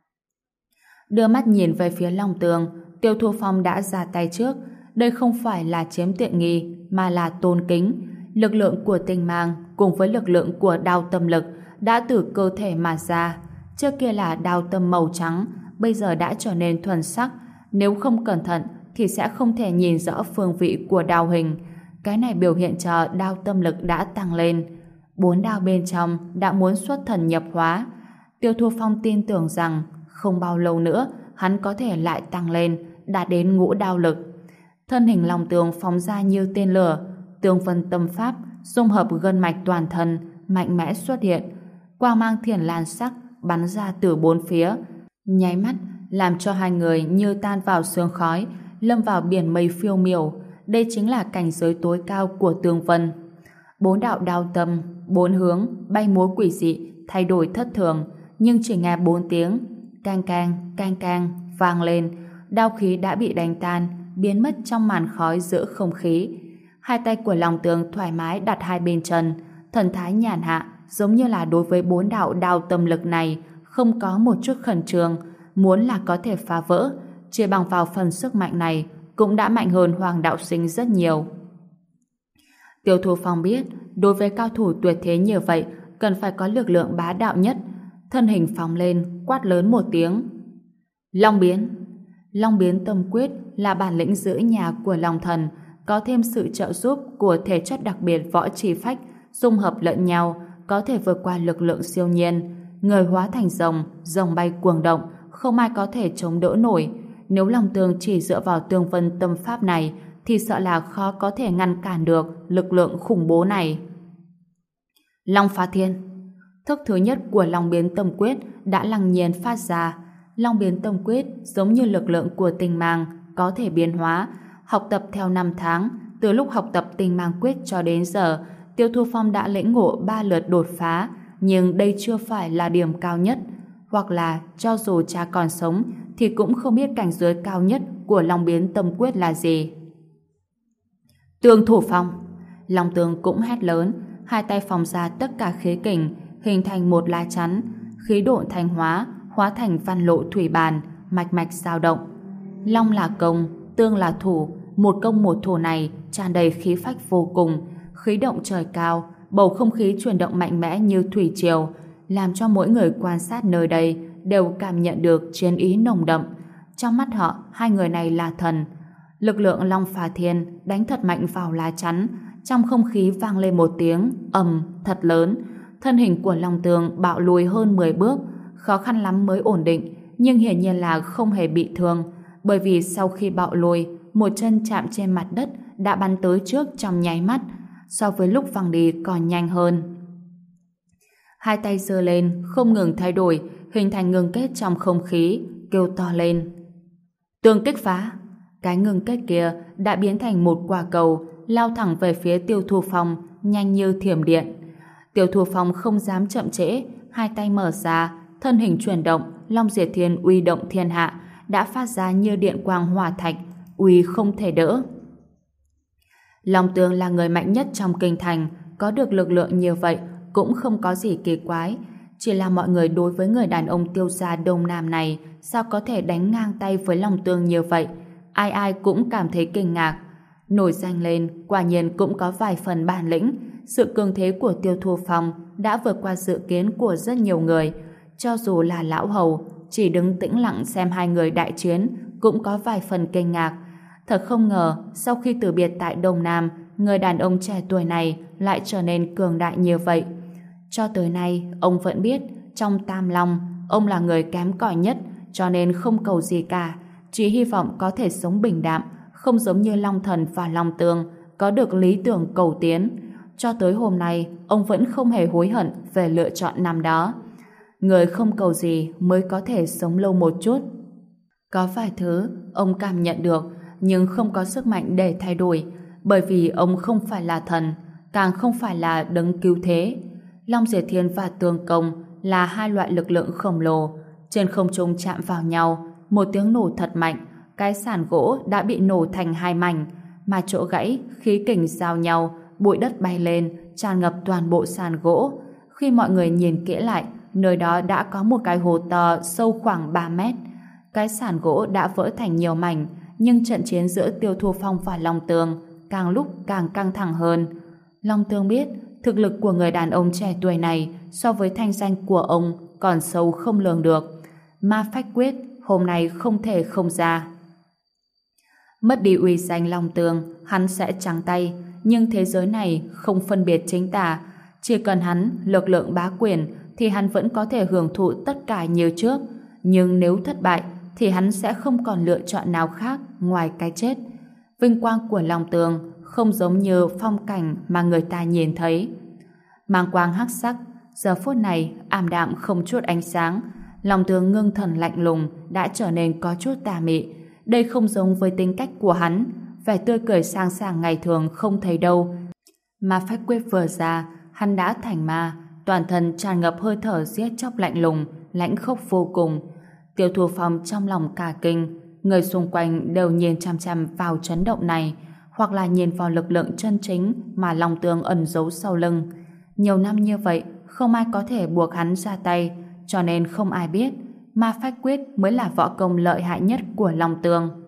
Speaker 1: Đưa mắt nhìn về phía Long Tường, Tiêu Thu Phong đã ra tay trước. Đây không phải là chiếm tiện nghi, mà là tôn kính. Lực lượng của tinh mang cùng với lực lượng của đao tâm lực đã từ cơ thể mà ra. Trước kia là đao tâm màu trắng, bây giờ đã trở nên thuần sắc. Nếu không cẩn thận thì sẽ không thể nhìn rõ phương vị của đao hình. Cái này biểu hiện cho đao tâm lực đã tăng lên. 4 đao bên trong đã muốn xuất thần nhập hóa. Tiêu Thu Phong tin tưởng rằng không bao lâu nữa hắn có thể lại tăng lên, đạt đến ngũ đao lực. Thân hình Long Tường phóng ra như tên lửa, tương vân tâm pháp dung hợp gân mạch toàn thân, mạnh mẽ xuất hiện. Quang mang thiền lan sắc bắn ra từ bốn phía, nháy mắt làm cho hai người như tan vào sương khói, lâm vào biển mây phiêu miểu. Đây chính là cảnh giới tối cao của tương vân. 4 đạo đao tâm, 4 hướng, bay múa quỷ dị, thay đổi thất thường, nhưng chỉ nghe 4 tiếng cang cang vang lên, đao khí đã bị đánh tan, biến mất trong màn khói giữa không khí. Hai tay của Long Tường thoải mái đặt hai bên chân, thần thái nhàn hạ, giống như là đối với 4 đạo đao tâm lực này không có một chút khẩn trương, muốn là có thể phá vỡ. Chỉ bằng vào phần sức mạnh này cũng đã mạnh hơn Hoàng Đạo Sinh rất nhiều. Tiêu Thu Phong biết đối với cao thủ tuyệt thế như vậy cần phải có lực lượng bá đạo nhất. Thân hình phóng lên, quát lớn một tiếng. Long biến! Long biến tâm quyết là bản lĩnh giữ nhà của Long Thần, có thêm sự trợ giúp của thể chất đặc biệt võ trì phách, dung hợp lẫn nhau, có thể vượt qua lực lượng siêu nhiên. Người hóa thành rồng, rồng bay cuồng động, không ai có thể chống đỡ nổi. Nếu Long Tường chỉ dựa vào tương vân tâm pháp này thì sợ là khó có thể ngăn cản được lực lượng khủng bố này. Long phá thiên! Thức thứ nhất của Long biến tâm quyết đã lăng nhiên phát ra. Long biến tâm quyết giống như lực lượng của tinh mang, có thể biến hóa. Học tập theo 5 tháng, từ lúc học tập tinh mang quyết cho đến giờ, Tiêu Thu Phong đã lĩnh ngộ 3 lượt đột phá, nhưng đây chưa phải là điểm cao nhất. Hoặc là cho dù cha còn sống thì cũng không biết cảnh giới cao nhất của Long biến tâm quyết là gì. Tương thủ phong! Long Tường cũng hét lớn, hai tay phóng ra tất cả khí kình, hình thành một lá chắn, khí độn thanh hóa, hóa thành văn lộ thủy bàn, mạch mạch dao động. Long là công, tương là thủ, một công một thủ này tràn đầy khí phách vô cùng, khí động trời cao, bầu không khí chuyển động mạnh mẽ như thủy triều, làm cho mỗi người quan sát nơi đây đều cảm nhận được chiến ý nồng đậm. Trong mắt họ, hai người này là thần. Lực lượng Long phá thiên đánh thật mạnh vào lá chắn, trong không khí vang lên một tiếng ầm thật lớn. Thân hình của Long Tường bạo lùi hơn 10 bước, khó khăn lắm mới ổn định, nhưng hiển nhiên là không hề bị thương, bởi vì sau khi bạo lùi, một chân chạm trên mặt đất đã bắn tới trước trong nháy mắt, so với lúc văng đi còn nhanh hơn. Hai tay giơ lên, không ngừng thay đổi, hình thành ngưng kết trong không khí, kêu to lên. Tương kích phá! Cái ngưng kết kia đã biến thành một quả cầu, lao thẳng về phía Tiêu Thu Phong, nhanh như thiểm điện. Tiêu Thu Phong không dám chậm trễ, hai tay mở ra, thân hình chuyển động, Long Diệt Thiên uy động thiên hạ, đã phát ra như điện quang hỏa thạch, uy không thể đỡ. Long Tường là người mạnh nhất trong kinh thành, có được lực lượng như vậy cũng không có gì kỳ quái, chỉ là mọi người đối với người đàn ông Tiêu gia Đông Nam này sao có thể đánh ngang tay với Long Tường như vậy, ai ai cũng cảm thấy kinh ngạc. Nổi danh lên, quả nhiên cũng có vài phần bản lĩnh. Sự cường thế của Tiêu Thu Phong đã vượt qua dự kiến của rất nhiều người. Cho dù là lão hầu, chỉ đứng tĩnh lặng xem hai người đại chiến, cũng có vài phần kinh ngạc. Thật không ngờ, sau khi từ biệt tại Đông Nam, người đàn ông trẻ tuổi này lại trở nên cường đại như vậy. Cho tới nay, ông vẫn biết, trong Tam Long, ông là người kém cỏi nhất, cho nên không cầu gì cả, chỉ hy vọng có thể sống bình đạm, không giống như Long Thần và Long Tương, có được lý tưởng cầu tiến. Cho tới hôm nay, ông vẫn không hề hối hận về lựa chọn năm đó. Người không cầu gì mới có thể sống lâu một chút. Có vài thứ ông cảm nhận được, nhưng không có sức mạnh để thay đổi, bởi vì ông không phải là thần, càng không phải là đấng cứu thế. Long Diệt Thiên và Tương Công là hai loại lực lượng khổng lồ, trên không trung chạm vào nhau, một tiếng nổ thật mạnh, cái sàn gỗ đã bị nổ thành hai mảnh, mà chỗ gãy, khí kình giao nhau, bụi đất bay lên, tràn ngập toàn bộ sàn gỗ. Khi mọi người nhìn kỹ lại, nơi đó đã có một cái hố to sâu khoảng 3 mét. Cái sàn gỗ đã vỡ thành nhiều mảnh, nhưng trận chiến giữa Tiêu Thu Phong và Long Tương càng lúc càng căng thẳng hơn. Long Tương biết thực lực của người đàn ông trẻ tuổi này so với thanh danh của ông còn sâu không lường được. Ma Phách Quyết hôm nay không thể không ra. Mất đi uy danh Long Tương, hắn sẽ trắng tay, nhưng thế giới này không phân biệt chính tà. Chỉ cần hắn lực lượng bá quyền thì hắn vẫn có thể hưởng thụ tất cả như trước. Nhưng nếu thất bại thì hắn sẽ không còn lựa chọn nào khác ngoài cái chết. Vinh quang của Long Tương không giống như phong cảnh mà người ta nhìn thấy. Mang quang hắc sắc, giờ phút này ảm đạm không chút ánh sáng. Long Tương ngưng thần lạnh lùng đã trở nên có chút tà mị. Đây không giống với tính cách của hắn, vẻ tươi cười sang sảng ngày thường không thấy đâu. Ma Phách Quyết vừa ra, hắn đã thành ma, toàn thân tràn ngập hơi thở giết chóc lạnh lùng, lãnh khốc vô cùng. Tiêu Thu Phong trong lòng cả kinh, người xung quanh đều nhìn chăm chăm vào chấn động này, hoặc là nhìn vào lực lượng chân chính mà Long Tương ẩn giấu sau lưng. Nhiều năm như vậy, không ai có thể buộc hắn ra tay, cho nên không ai biết Ma Phách Quyết mới là võ công lợi hại nhất của Long Tương.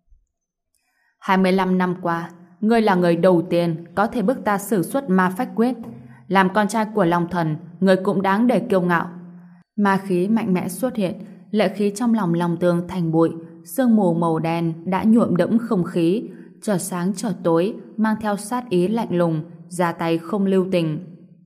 Speaker 1: 25 năm qua, ngươi là người đầu tiên có thể bức ta sử xuất Ma Phách Quyết. Làm con trai của Long Thần, ngươi cũng đáng để kiêu ngạo. Ma khí mạnh mẽ xuất hiện, lệ khí trong lòng Long Tương thành bụi, sương mù màu đen đã nhuộm đẫm không khí, chợt sáng chợt tối, mang theo sát ý lạnh lùng, ra tay không lưu tình.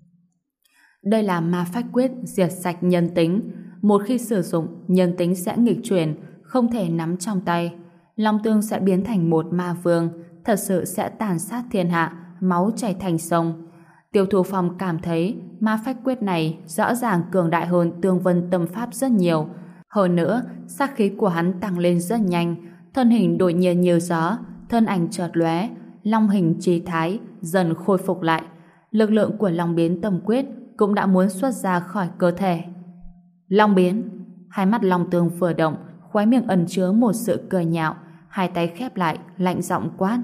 Speaker 1: Đây là Ma Phách Quyết diệt sạch nhân tính. Một khi sử dụng, nhân tính sẽ nghịch chuyển, không thể nắm trong tay. Long Tương sẽ biến thành một ma vương, thật sự sẽ tàn sát thiên hạ, máu chảy thành sông. Tiêu Thu Phong cảm thấy Ma Phách Quyết này rõ ràng cường đại hơn Tương Vân Tâm Pháp rất nhiều. Hơn nữa, sát khí của hắn tăng lên rất nhanh, thân hình đột nhiên như gió, thân ảnh chợt lóe, long hình chi thái dần khôi phục lại. Lực lượng của Long Biến Tâm Quyết cũng đã muốn xuất ra khỏi cơ thể. Long biến, hai mắt Long Tương vừa động, khóe miệng ẩn chứa một sự cười nhạo, hai tay khép lại, lạnh giọng quát: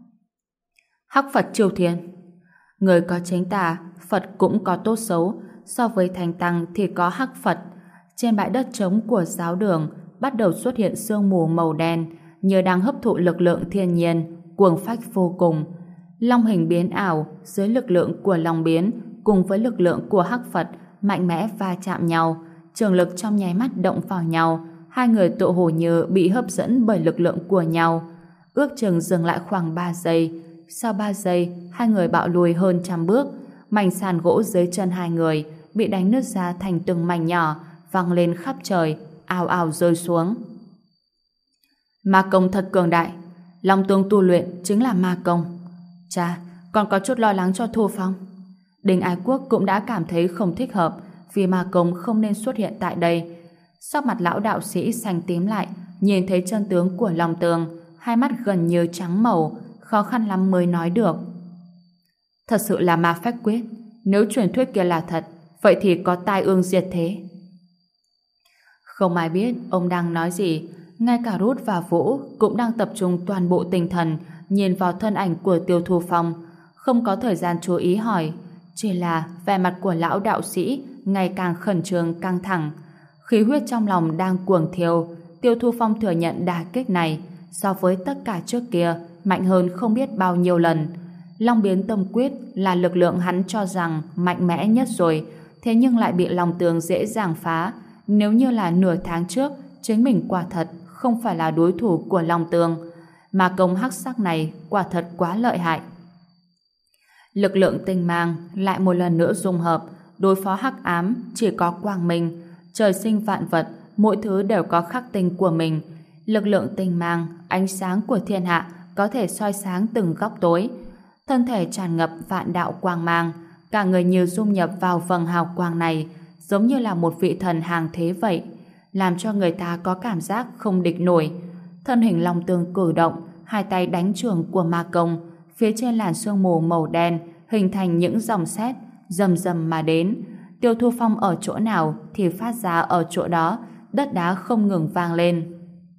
Speaker 1: Hắc Phật Triều Thiên. Người có chính tà, Phật cũng có tốt xấu, so với Thánh Tăng thì có Hắc Phật. Trên bãi đất trống của giáo đường bắt đầu xuất hiện sương mù màu đen, như đang hấp thụ lực lượng thiên nhiên, cuồng phách vô cùng. Long hình biến ảo dưới lực lượng của Long biến cùng với lực lượng của Hắc Phật mạnh mẽ va chạm nhau, trường lực trong nháy mắt động vào nhau, hai người tựa hồ như bị hấp dẫn bởi lực lượng của nhau. Ước chừng dừng lại khoảng 3 giây. Sau 3 giây, hai người bạo lùi hơn 100 bước. Mảnh sàn gỗ dưới chân hai người bị đánh nứt ra thành từng mảnh nhỏ, văng lên khắp trời, ào ào rơi xuống. Ma công thật cường đại. Long Tương tu luyện chính là ma công. Chà, còn có chút lo lắng cho Thu Phong. Đinh Ái Quốc cũng đã cảm thấy không thích hợp, vì ma công không nên xuất hiện tại đây. Sắc mặt lão đạo sĩ xanh tím lại, nhìn thấy chân tướng của Long Tương, hai mắt gần như trắng màu, khó khăn lắm mới nói được. Thật sự là Ma Phách Quyết, nếu truyền thuyết kia là thật, vậy thì có tai ương diệt thế. Không ai biết ông đang nói gì, ngay cả Rút và Vũ cũng đang tập trung toàn bộ tinh thần nhìn vào thân ảnh của Tiêu Thu Phong, không có thời gian chú ý hỏi, chỉ là vẻ mặt của lão đạo sĩ ngày càng khẩn trương căng thẳng, khí huyết trong lòng đang cuồng thiêu. Tiêu Thu Phong thừa nhận đả kích này so với tất cả trước kia mạnh hơn không biết bao nhiêu lần. Long biến tâm quyết là lực lượng hắn cho rằng mạnh mẽ nhất rồi, thế nhưng lại bị Long Tường dễ dàng phá. Nếu như là nửa tháng trước, chính mình quả thật không phải là đối thủ của Long Tường, mà công hắc sắc này quả thật quá lợi hại. Lực lượng tinh mang lại một lần nữa dung hợp, đối phó hắc ám chỉ có quang minh, trời sinh vạn vật, mỗi thứ đều có khắc tinh của mình. Lực lượng tinh mang, ánh sáng của thiên hạ có thể soi sáng từng góc tối. Thân thể tràn ngập vạn đạo quang mang, cả người như dung nhập vào vầng hào quang này, giống như là một vị thần hàng thế vậy, làm cho người ta có cảm giác không địch nổi. Thân hình Long Tường cử động, hai tay đánh trường của ma công, phía trên làn sương mù màu đen hình thành những dòng sét rầm rầm mà đến. Tiêu Thu Phong ở chỗ nào thì phát ra ở chỗ đó, đất đá không ngừng vang lên.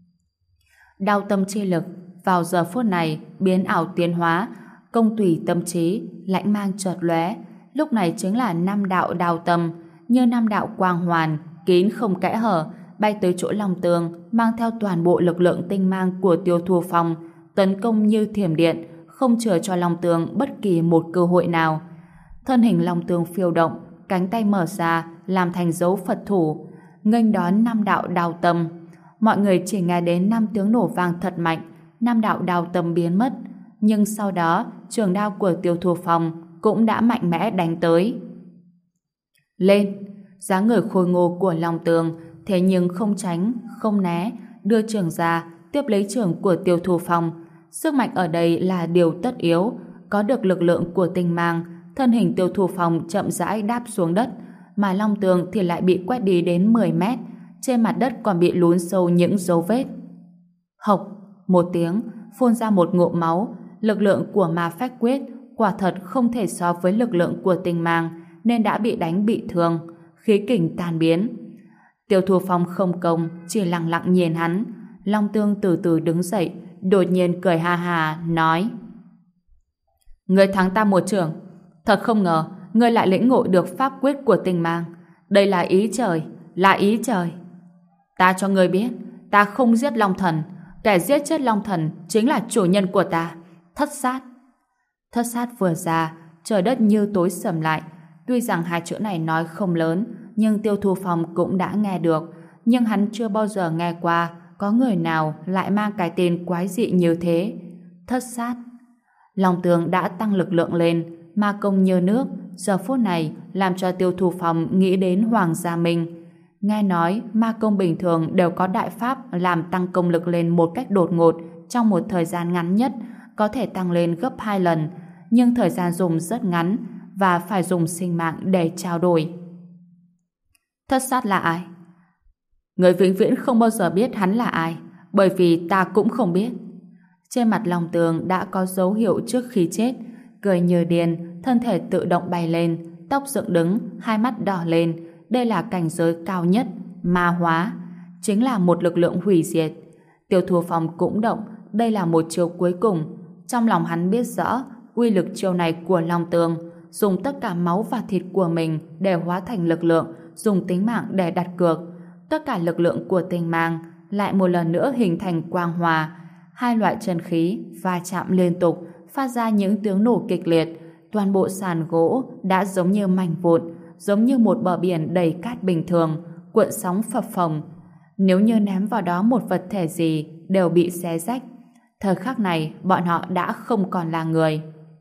Speaker 1: Đao tâm chi lực vào giờ phút này biến ảo tiến hóa, công tùy tâm trí, lãnh mang chợt lóe. Lúc này chính là năm đạo đao tâm, như năm đạo quang hoàn, kín không kẽ hở, bay tới chỗ Long Tường, mang theo toàn bộ lực lượng tinh mang của Tiêu Thu Phong, tấn công như thiểm điện, không chừa cho Long Tường bất kỳ một cơ hội nào. Thân hình Long Tường phiêu động, cánh tay mở ra, làm thành dấu Phật thủ, nghênh đón năm đạo đao tâm. Mọi người chỉ nghe đến 5 tiếng nổ vang thật mạnh, 5 đạo đao tâm biến mất, nhưng sau đó trường đao của Tiêu Thu Phong cũng đã mạnh mẽ đánh tới. Lên! Dáng người khôi ngô của Long Tường thế nhưng không tránh, không né, đưa trường ra, tiếp lấy trường của Tiêu Thu Phong. Sức mạnh ở đây là điều tất yếu, có được lực lượng của tinh mang, thân hình Tiêu Thu Phong chậm rãi đáp xuống đất, mà Long Tường thì lại bị quét đi đến 10 mét, trên mặt đất còn bị lún sâu những dấu vết. Hộc! Một tiếng, phun ra một ngụm máu. Lực lượng của ma phách quyết quả thật không thể so với lực lượng của tinh mang, nên đã bị đánh bị thương, khí kình tan biến. Tiêu Thu Phong không công, chỉ lặng lặng nhìn hắn. Long Tường từ từ đứng dậy, đột nhiên cười ha ha, nói: Ngươi thắng ta một trường. Thật không ngờ, ngươi lại lĩnh ngộ được pháp quyết của tinh mang. Đây là ý trời, là ý trời. Ta cho ngươi biết, ta không giết Long Thần. Kẻ giết chết Long Thần chính là chủ nhân của ta, Thất Sát. Thất Sát vừa ra, trời đất như tối sầm lại. Tuy rằng hai chữ này nói không lớn, nhưng Tiêu Thu Phong cũng đã nghe được. Nhưng hắn chưa bao giờ nghe qua có người nào lại mang cái tên quái dị như thế. Thất Sát. Long Tường đã tăng lực lượng lên, ma công như nước, giờ phút này làm cho Tiêu Thu Phong nghĩ đến Hoàng Gia Minh. Nghe nói ma công bình thường đều có đại pháp làm tăng công lực lên một cách đột ngột trong một thời gian ngắn nhất, có thể tăng lên gấp 2 lần, nhưng thời gian dùng rất ngắn và phải dùng sinh mạng để trao đổi. Thất Sát là ai? Người vĩnh viễn không bao giờ biết hắn là ai, bởi vì ta cũng không biết. Trên mặt Long Tường đã có dấu hiệu trước khi chết, cười như điên, thân thể tự động bay lên, tóc dựng đứng, hai mắt đỏ lên. Đây là cảnh giới cao nhất, ma hóa, chính là một lực lượng hủy diệt. Tiêu Thu Phong cũng động, đây là một chiêu cuối cùng. Trong lòng hắn biết rõ uy lực chiêu này của Long Tường, dùng tất cả máu và thịt của mình để hóa thành lực lượng, dùng tính mạng để đặt cược. Tất cả lực lượng của tinh mang lại một lần nữa hình thành quang hòa, hai loại chân khí va chạm liên tục, phát ra những tiếng nổ kịch liệt. Toàn bộ sàn gỗ đã giống như mảnh vụn, giống như một bờ biển đầy cát bình thường, cuộn sóng phập phồng. Nếu như ném vào đó một vật thể gì đều bị xé rách. Thời khắc này bọn họ đã không còn là người.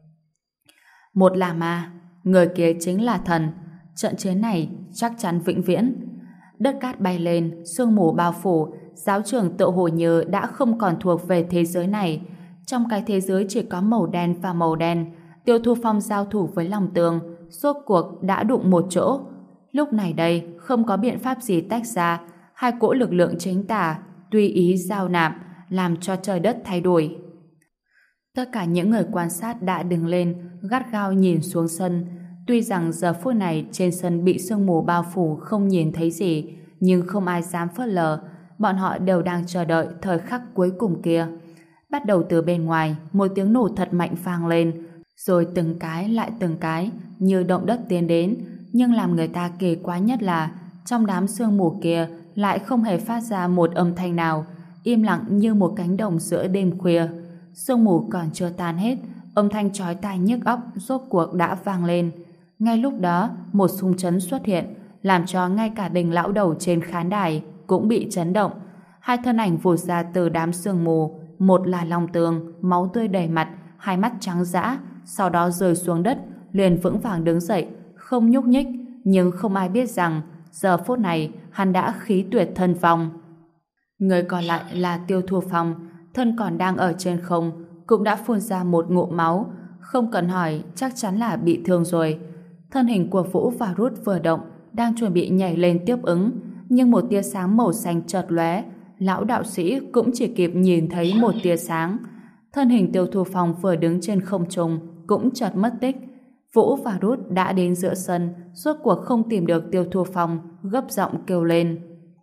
Speaker 1: Một là ma, người kia chính là thần. Trận chiến này chắc chắn vĩnh viễn. Đất cát bay lên, sương mù bao phủ, giáo trường tựa hồ như đã không còn thuộc về thế giới này. Trong cái thế giới chỉ có màu đen và màu đen. Tiêu Thu Phong giao thủ với Long Tường, rốt cuộc đã đụng một chỗ. Lúc này đây không có biện pháp gì tách ra, hai cỗ lực lượng chính tà tùy ý giao nạp, làm cho trời đất thay đổi. Tất cả những người quan sát đã đứng lên, gắt gao nhìn xuống sân. Tuy rằng giờ phút này trên sân bị sương mù bao phủ không nhìn thấy gì, nhưng không ai dám phớt lờ. Bọn họ đều đang chờ đợi thời khắc cuối cùng kia. Bắt đầu từ bên ngoài, một tiếng nổ thật mạnh vang lên, rồi từng cái lại từng cái như động đất tiến đến. Nhưng làm người ta kỳ quái nhất là trong đám sương mù kia lại không hề phát ra một âm thanh nào, im lặng như một cánh đồng giữa đêm khuya. sương mù còn chưa tan hết, âm thanh chói tai nhức óc rốt cuộc đã vang lên. Ngay lúc đó, một xung chấn xuất hiện, làm cho ngay cả đình lão đầu trên khán đài cũng bị chấn động. Hai thân ảnh vụt ra từ đám sương mù, một là Long Tường, máu tươi đầy mặt, hai mắt trắng dã, sau đó rơi xuống đất, liền vững vàng đứng dậy, không nhúc nhích, nhưng không ai biết rằng giờ phút này hắn đã khí tuyệt thân vong. Người còn lại là Tiêu Thu Phong, thân còn đang ở trên không, cũng đã phun ra một ngụm máu, không cần hỏi chắc chắn là bị thương rồi. Thân hình của Vũ và Rút vừa động, đang chuẩn bị nhảy lên tiếp ứng, nhưng một tia sáng màu xanh chợt lóe, lão đạo sĩ cũng chỉ kịp nhìn thấy một tia sáng. Thân hình Tiêu Thu Phong vừa đứng trên không trung cũng chợt mất tích. Vũ và Rút đã đến giữa sân, rốt cuộc không tìm được Tiêu Thu Phong, gấp giọng kêu lên.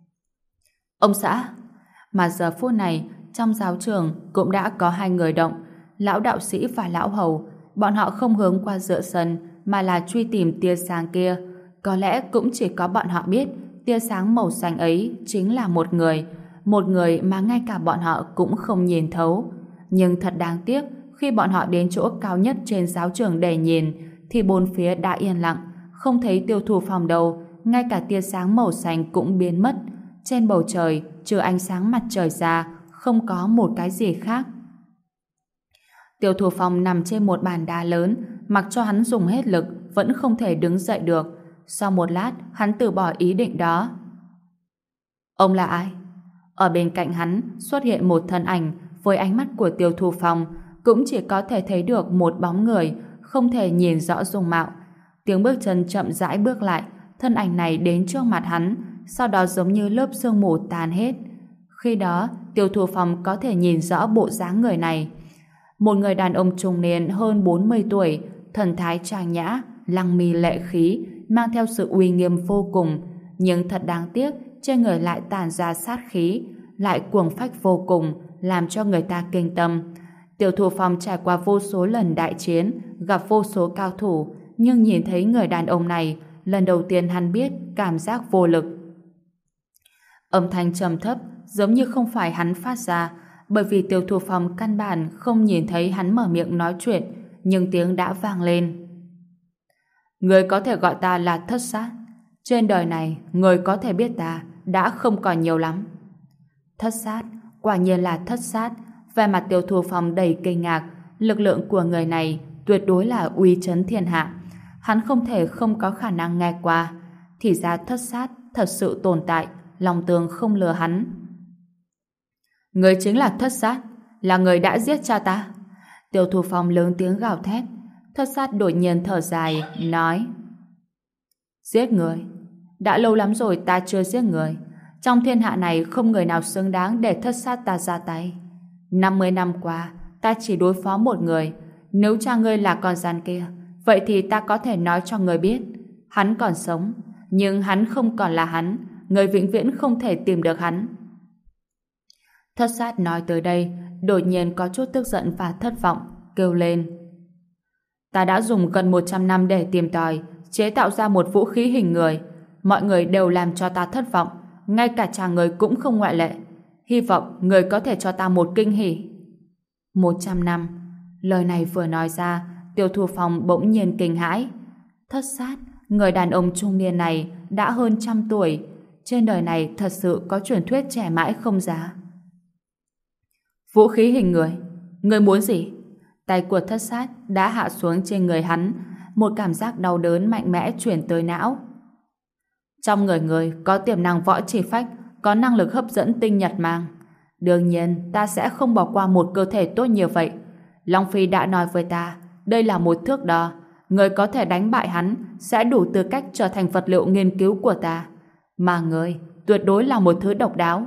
Speaker 1: Ông xã! Mà giờ phút này, trong giáo trường cũng đã có hai người động, lão đạo sĩ và lão hầu. Bọn họ không hướng qua giữa sân, mà là truy tìm tia sáng kia. Có lẽ cũng chỉ có bọn họ biết tia sáng màu xanh ấy chính là một người mà ngay cả bọn họ cũng không nhìn thấu. Nhưng thật đáng tiếc, khi bọn họ đến chỗ cao nhất trên giáo trường để nhìn, thì bốn phía đã yên lặng, không thấy Tiêu Thu Phong đâu, ngay cả tia sáng màu xanh cũng biến mất. Trên bầu trời, trừ ánh sáng mặt trời ra, không có một cái gì khác. Tiêu Thu Phong nằm trên một bàn đá lớn, mặc cho hắn dùng hết lực, vẫn không thể đứng dậy được. Sau một lát, hắn từ bỏ ý định đó. Ông là ai? Ở bên cạnh hắn xuất hiện một thân ảnh, với ánh mắt của Tiêu Thu Phong cũng chỉ có thể thấy được một bóng người, không thể nhìn rõ dung mạo. Tiếng bước chân chậm rãi bước lại, thân ảnh này đến trước mặt hắn, sau đó giống như lớp sương mù tan hết. Khi đó, Tiêu Thu Phong có thể nhìn rõ bộ dáng người này. Một người đàn ông trung niên hơn 40 tuổi, thần thái trang nhã, lăng mi lệ khí, mang theo sự uy nghiêm vô cùng, nhưng thật đáng tiếc, trên người lại tản ra sát khí, lại cuồng phách vô cùng, làm cho người ta kinh tâm. Tiêu Thu Phong trải qua vô số lần đại chiến, gặp vô số cao thủ, nhưng nhìn thấy người đàn ông này, lần đầu tiên hắn biết cảm giác vô lực. Âm thanh trầm thấp, giống như không phải hắn phát ra, bởi vì Tiêu Thu Phong căn bản không nhìn thấy hắn mở miệng nói chuyện, nhưng tiếng đã vang lên. Người có thể gọi ta là Thất Sát. Trên đời này, người có thể biết ta đã không còn nhiều lắm. Thất Sát, quả nhiên là Thất Sát. Về mặt Tiêu Thu Phong đầy kinh ngạc, lực lượng của người này tuyệt đối là uy chấn thiên hạ. Hắn không thể không có khả năng nghe qua. Thì ra Thất Sát thật sự tồn tại, Long Tường không lừa hắn. Người chính là Thất Sát, là người đã giết cha ta. Tiêu Thu Phong lớn tiếng gào thét. Thất Sát đột nhiên thở dài, nói: Giết người? Đã lâu lắm rồi ta chưa giết người. Trong thiên hạ này không người nào xứng đáng để Thất Sát ta ra tay. 50 năm qua, ta chỉ đối phó một người. Nếu cha ngươi là con gian kia, vậy thì ta có thể nói cho người biết. Hắn còn sống, nhưng hắn không còn là hắn. Người vĩnh viễn không thể tìm được hắn. Thất Sát nói tới đây, đột nhiên có chút tức giận và thất vọng, kêu lên: Ta đã dùng gần 100 năm để tìm tòi, chế tạo ra một vũ khí hình người. Mọi người đều làm cho ta thất vọng, ngay cả cha người cũng không ngoại lệ. Hy vọng người có thể cho ta một kinh hỉ. 100 năm. Lời này vừa nói ra, Tiêu Thu Phong bỗng nhiên kinh hãi. Thất Sát, người đàn ông trung niên này đã hơn 100 tuổi. Trên đời này thật sự có truyền thuyết trẻ mãi không già. Vũ khí hình người? Người muốn gì? Tay của Thất Sát đã hạ xuống trên người hắn, một cảm giác đau đớn mạnh mẽ chuyển tới não. Trong người người có tiềm năng võ chỉ phách, có năng lực hấp dẫn tinh nhật mang. Đương nhiên, ta sẽ không bỏ qua một cơ thể tốt như vậy. Long Phi đã nói với ta, đây là một thước đo. Người có thể đánh bại hắn sẽ đủ tư cách trở thành vật liệu nghiên cứu của ta. Mà người tuyệt đối là một thứ độc đáo.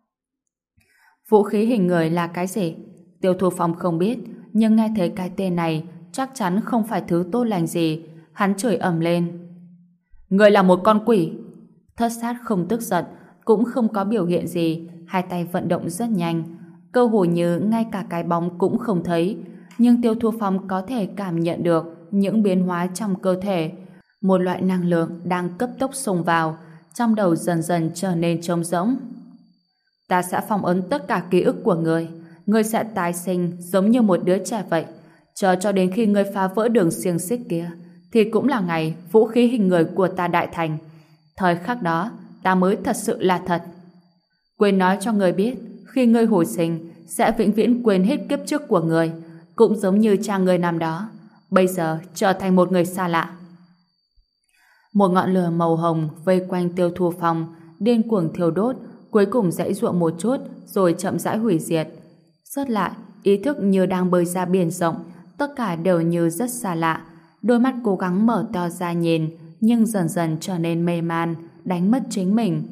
Speaker 1: Vũ khí hình người là cái gì? Tiêu Thu Phong không biết, nhưng nghe thấy cái tên này chắc chắn không phải thứ tốt lành gì. Hắn chửi ầm lên: Người là một con quỷ! Thất Sát không tức giận, cũng không có biểu hiện gì, hai tay vận động rất nhanh, cơ hồ như ngay cả cái bóng cũng không thấy. Nhưng Tiêu Thu Phong có thể cảm nhận được những biến hóa trong cơ thể. Một loại năng lượng đang cấp tốc xông vào, trong đầu dần dần trở nên trống rỗng. Ta sẽ phong ấn tất cả ký ức của người. ngươi sẽ tái sinh giống như một đứa trẻ vậy. Chờ cho đến khi ngươi phá vỡ đường xiềng xích kia, thì cũng là ngày vũ khí hình người của ta đại thành. Thời khắc đó, ta mới thật sự là thật. Quên nói cho ngươi biết, khi ngươi hồi sinh, sẽ vĩnh viễn quên hết kiếp trước của ngươi, cũng giống như cha ngươi năm đó. Bây giờ trở thành một người xa lạ. Một ngọn lửa màu hồng vây quanh Tiêu Thu Phong, điên cuồng thiêu đốt, cuối cùng giãy giụa một chút, rồi chậm rãi hủy diệt. Sót lại, ý thức như đang bơi ra biển rộng, tất cả đều như rất xa lạ. Đôi mắt cố gắng mở to ra nhìn, nhưng dần dần trở nên mê man, đánh mất chính mình.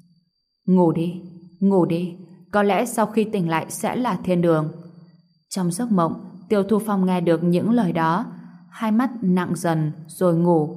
Speaker 1: Ngủ đi, có lẽ sau khi tỉnh lại sẽ là thiên đường. Trong giấc mộng, Tiêu Thu Phong nghe được những lời đó, hai mắt nặng dần rồi ngủ.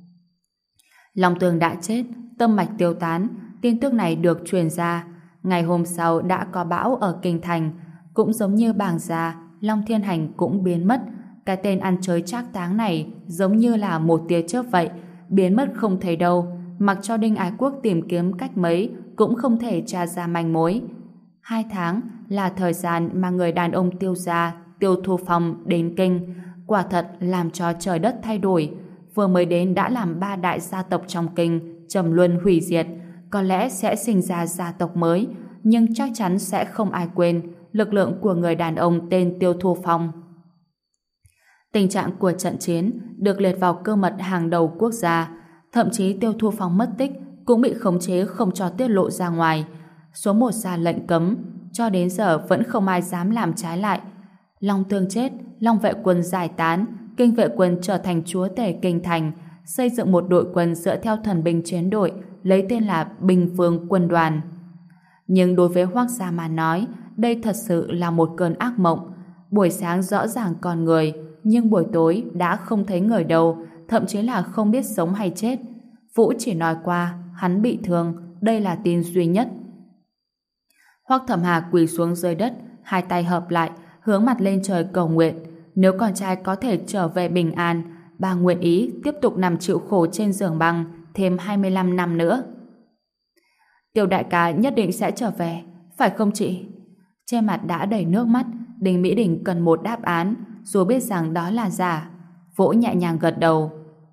Speaker 1: Long Tường đã chết, tâm mạch tiêu tán, tin tức này được truyền ra. Ngày hôm sau đã có bão ở Kinh Thành, cũng giống như Bàng Gia, Long Thiên Hành cũng biến mất. Cái tên ăn chơi trác táng này giống như là một tia chớp vậy, biến mất không thấy đâu, mặc cho Đinh Ái Quốc tìm kiếm cách mấy cũng không thể tra ra manh mối. 2 tháng là thời gian mà người đàn ông Tiêu gia, Tiêu Thu Phong đến Kinh, quả thật làm cho trời đất thay đổi. Vừa mới đến đã làm 3 đại gia tộc trong Kinh trầm luân hủy diệt, có lẽ sẽ sinh ra gia tộc mới, nhưng chắc chắn sẽ không ai quên lực lượng của người đàn ông tên Tiêu Thu Phong. Tình trạng của trận chiến được liệt vào cơ mật hàng đầu quốc gia, thậm chí Tiêu Thu Phong mất tích cũng bị khống chế không cho tiết lộ ra ngoài. Số 1 ra lệnh cấm, cho đến giờ vẫn không ai dám làm trái lại. Long Tương chết, Long Vệ Quân giải tán, Kinh Vệ Quân trở thành chúa tể Kinh Thành, xây dựng một đội quân dựa theo thần binh chiến đội, lấy tên là Bình Vương Quân đoàn. Nhưng đối với Hoắc gia mà nói, đây thật sự là một cơn ác mộng. Buổi sáng rõ ràng còn người, nhưng buổi tối đã không thấy người đâu, thậm chí là không biết sống hay chết. Vũ chỉ nói qua, hắn bị thương, đây là tin duy nhất. Hoắc Thẩm Hà quỳ xuống dưới đất, hai tay hợp lại, hướng mặt lên trời cầu nguyện. Nếu con trai có thể trở về bình an, bà nguyện ý tiếp tục nằm chịu khổ trên giường băng thêm 25 năm nữa. Tiểu đại ca nhất định sẽ trở về, phải không chị? Trên mặt đã đầy nước mắt, Đinh Mỹ Đình cần một đáp án, dù biết rằng đó là giả. Vũ nhẹ nhàng gật đầu.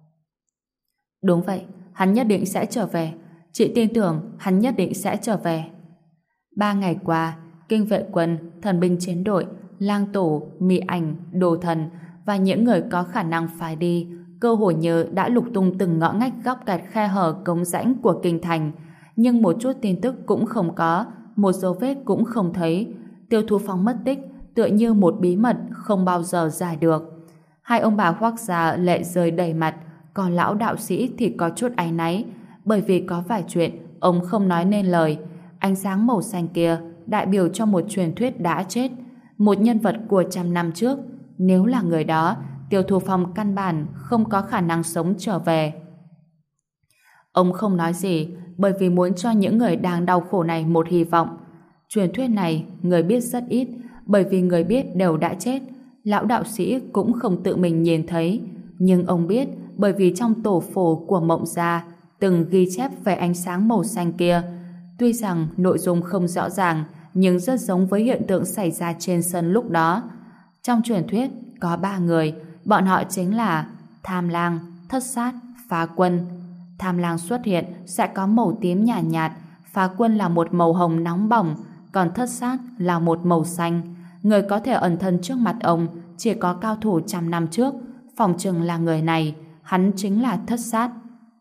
Speaker 1: Đúng vậy, hắn nhất định sẽ trở về. Chị tin tưởng hắn nhất định sẽ trở về. 3 ngày qua, Kinh Vệ Quân, thần binh chiến đội, lang tổ, mị ảnh, đồ thần và những người có khả năng phải đi, cơ hội như đã lục tung từng ngõ ngách góc gạch khe hở cống rãnh của Kinh Thành, nhưng một chút tin tức cũng không có, một dấu vết cũng không thấy. Tiêu Thu Phong mất tích tựa như một bí mật không bao giờ giải được. Hai ông bà Hoắc gia lệ rơi đầy mặt, còn lão đạo sĩ thì có chút áy náy, bởi vì có vài chuyện ông không nói nên lời. Ánh sáng màu xanh kia đại biểu cho một truyền thuyết đã chết, một nhân vật của 100 năm trước. Nếu là người đó, Tiêu Thu Phong căn bản không có khả năng sống trở về. Ông không nói gì, bởi vì muốn cho những người đang đau khổ này một hy vọng. Truyền thuyết này người biết rất ít, bởi vì người biết đều đã chết. Lão đạo sĩ cũng không tự mình nhìn thấy, nhưng ông biết bởi vì trong tổ phổ của Mộng Gia từng ghi chép về ánh sáng màu xanh kia. Tuy rằng nội dung không rõ ràng, nhưng rất giống với hiện tượng xảy ra trên sân lúc đó. Trong truyền thuyết có 3 người, bọn họ chính là Tham Lang, Thất Sát, Phá Quân. Tham Lang xuất hiện sẽ có màu tím nhạt nhạt, Phá Quân là một màu hồng nóng bỏng, còn Thất Sát là một màu xanh. Người có thể ẩn thân trước mặt ông chỉ có cao thủ 100 năm trước, phỏng chừng là người này, hắn chính là Thất Sát.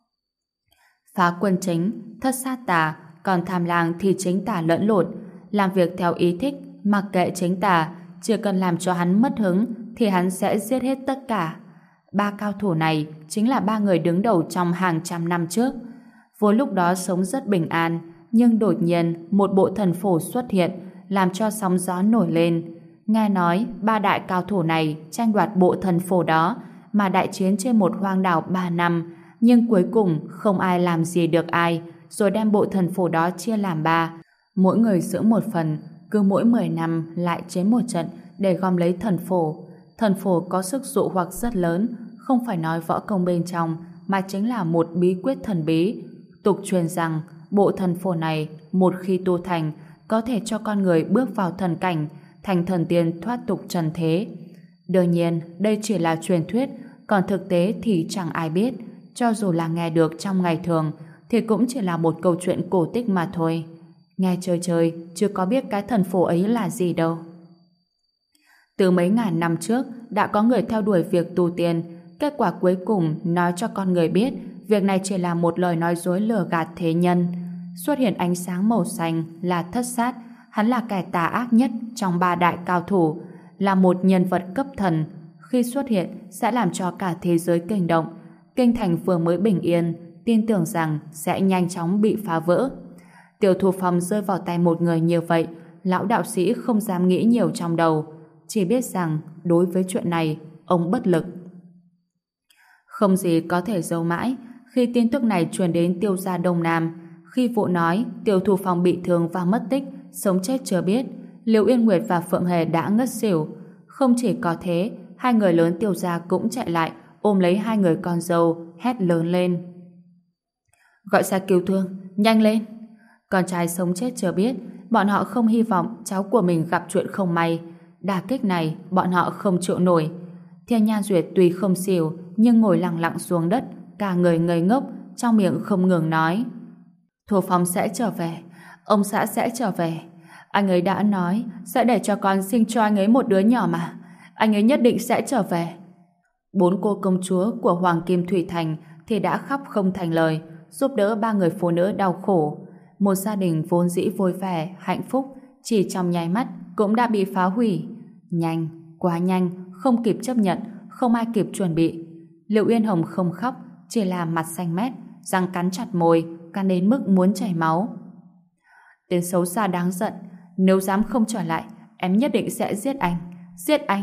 Speaker 1: Phá Quân chính, Thất Sát tà, còn Tham Lang thì chính tà lẫn lộn, làm việc theo ý thích, mặc kệ chính tà, chỉ cần làm cho hắn mất hứng thì hắn sẽ giết hết tất cả. 3 cao thủ này chính là 3 người đứng đầu trong hàng trăm năm trước. Vốn lúc đó sống rất bình an, nhưng đột nhiên một bộ thần phổ xuất hiện, làm cho sóng gió nổi lên. Nghe nói 3 đại cao thủ này tranh đoạt bộ thần phổ đó mà đại chiến trên một hoang đảo 3 năm, nhưng cuối cùng không ai làm gì được ai, rồi đem bộ thần phổ đó chia làm 3. Mỗi người giữ một phần, cứ mỗi 10 năm lại chiến một trận để gom lấy thần phổ. Thần phổ có sức dụ hoặc rất lớn, không phải nói võ công bên trong, mà chính là một bí quyết thần bí. Tục truyền rằng, bộ thần phổ này, một khi tu thành, có thể cho con người bước vào thần cảnh, thành thần tiên thoát tục trần thế. Đương nhiên, đây chỉ là truyền thuyết, còn thực tế thì chẳng ai biết. Cho dù là nghe được trong ngày thường, thì cũng chỉ là một câu chuyện cổ tích mà thôi. Nghe chơi chơi, chưa có biết cái thần phù ấy là gì đâu. Từ mấy ngàn năm trước, đã có người theo đuổi việc tu tiên. Kết quả cuối cùng nói cho con người biết việc này chỉ là một lời nói dối lừa gạt thế nhân. Xuất hiện ánh sáng màu xanh là Thất Sát. Hắn là kẻ tà ác nhất trong ba đại cao thủ, là một nhân vật cấp thần. Khi xuất hiện sẽ làm cho cả thế giới kinh động. Kinh thành vừa mới bình yên, tin tưởng rằng sẽ nhanh chóng bị phá vỡ. Tiêu Thụ Phong rơi vào tay một người như vậy, lão đạo sĩ không dám nghĩ nhiều trong đầu, chỉ biết rằng đối với chuyện này ông bất lực. Không gì có thể giấu mãi. Khi tin tức này truyền đến Tiêu gia Đông Nam, khi vụ nói Tiêu Thụ Phong bị thương và mất tích, sống chết chưa biết, Liễu Yên Nguyệt và Phượng Hề đã ngất xỉu. Không chỉ có thế, hai người lớn Tiêu gia cũng chạy lại ôm lấy hai người con dâu, hét lớn lên: gọi xe cứu thương, nhanh lên! Con trai sống chết chưa biết, bọn họ không hy vọng cháu của mình gặp chuyện không may. Đả kích này bọn họ không chịu nổi. Thiên Nha Duyệt tuy không xỉu nhưng ngồi lặng lặng xuống đất, cả người ngây ngốc, trong miệng không ngừng nói: Thù Phong sẽ trở về, ông xã sẽ trở về. Anh ấy đã nói sẽ để cho con sinh cho anh ấy một đứa nhỏ mà. Anh ấy nhất định sẽ trở về. Bốn cô công chúa của Hoàng Kim Thủy Thành thì đã khóc không thành lời, giúp đỡ ba người phụ nữ đau khổ. Một gia đình vốn dĩ vui vẻ, hạnh phúc, chỉ trong nháy mắt cũng đã bị phá hủy. Nhanh, quá nhanh, không kịp chấp nhận, không ai kịp chuẩn bị. Liệu Yên Hồng không khóc, chỉ là mặt xanh mét, răng cắn chặt môi, cắn đến mức muốn chảy máu. Tên xấu xa đáng giận, nếu dám không trở lại, em nhất định sẽ giết anh, giết anh.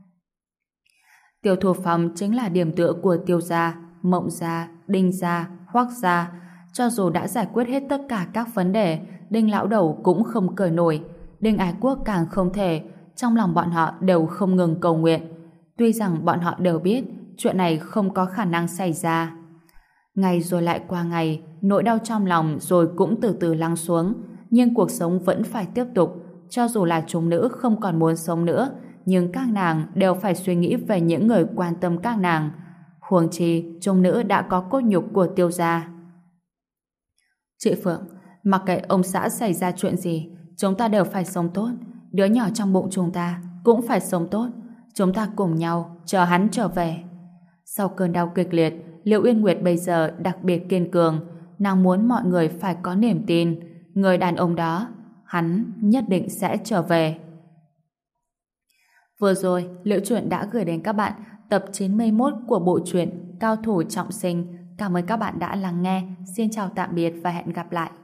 Speaker 1: Tiêu Thụ Phong chính là điểm tựa của Tiêu gia, Mộng gia, Đinh gia, Hoắc gia. Cho dù đã giải quyết hết tất cả các vấn đề, Đinh lão đầu cũng không cười nổi, Đinh Ái Quốc càng không thể. Trong lòng bọn họ đều không ngừng cầu nguyện. Tuy rằng bọn họ đều biết chuyện này không có khả năng xảy ra. Ngày rồi lại qua ngày, nỗi đau trong lòng rồi cũng từ từ lắng xuống, nhưng cuộc sống vẫn phải tiếp tục. Cho dù là chúng nữ không còn muốn sống nữa, nhưng các nàng đều phải suy nghĩ về những người quan tâm các nàng. Huống chi chúng nữ đã có cốt nhục của Tiêu gia. Chị Phượng, mặc kệ ông xã xảy ra chuyện gì, chúng ta đều phải sống tốt. Đứa nhỏ trong bụng chúng ta cũng phải sống tốt. Chúng ta cùng nhau chờ hắn trở về. Sau cơn đau kịch liệt, Liễu Uyên Nguyệt bây giờ đặc biệt kiên cường. Nàng muốn mọi người phải có niềm tin. Người đàn ông đó, hắn nhất định sẽ trở về. Vừa rồi, Liễu Chuyện đã gửi đến các bạn tập 91 của bộ truyện Cao Thủ Trọng Sinh. Cảm ơn các bạn đã lắng nghe. Xin chào tạm biệt và hẹn gặp lại.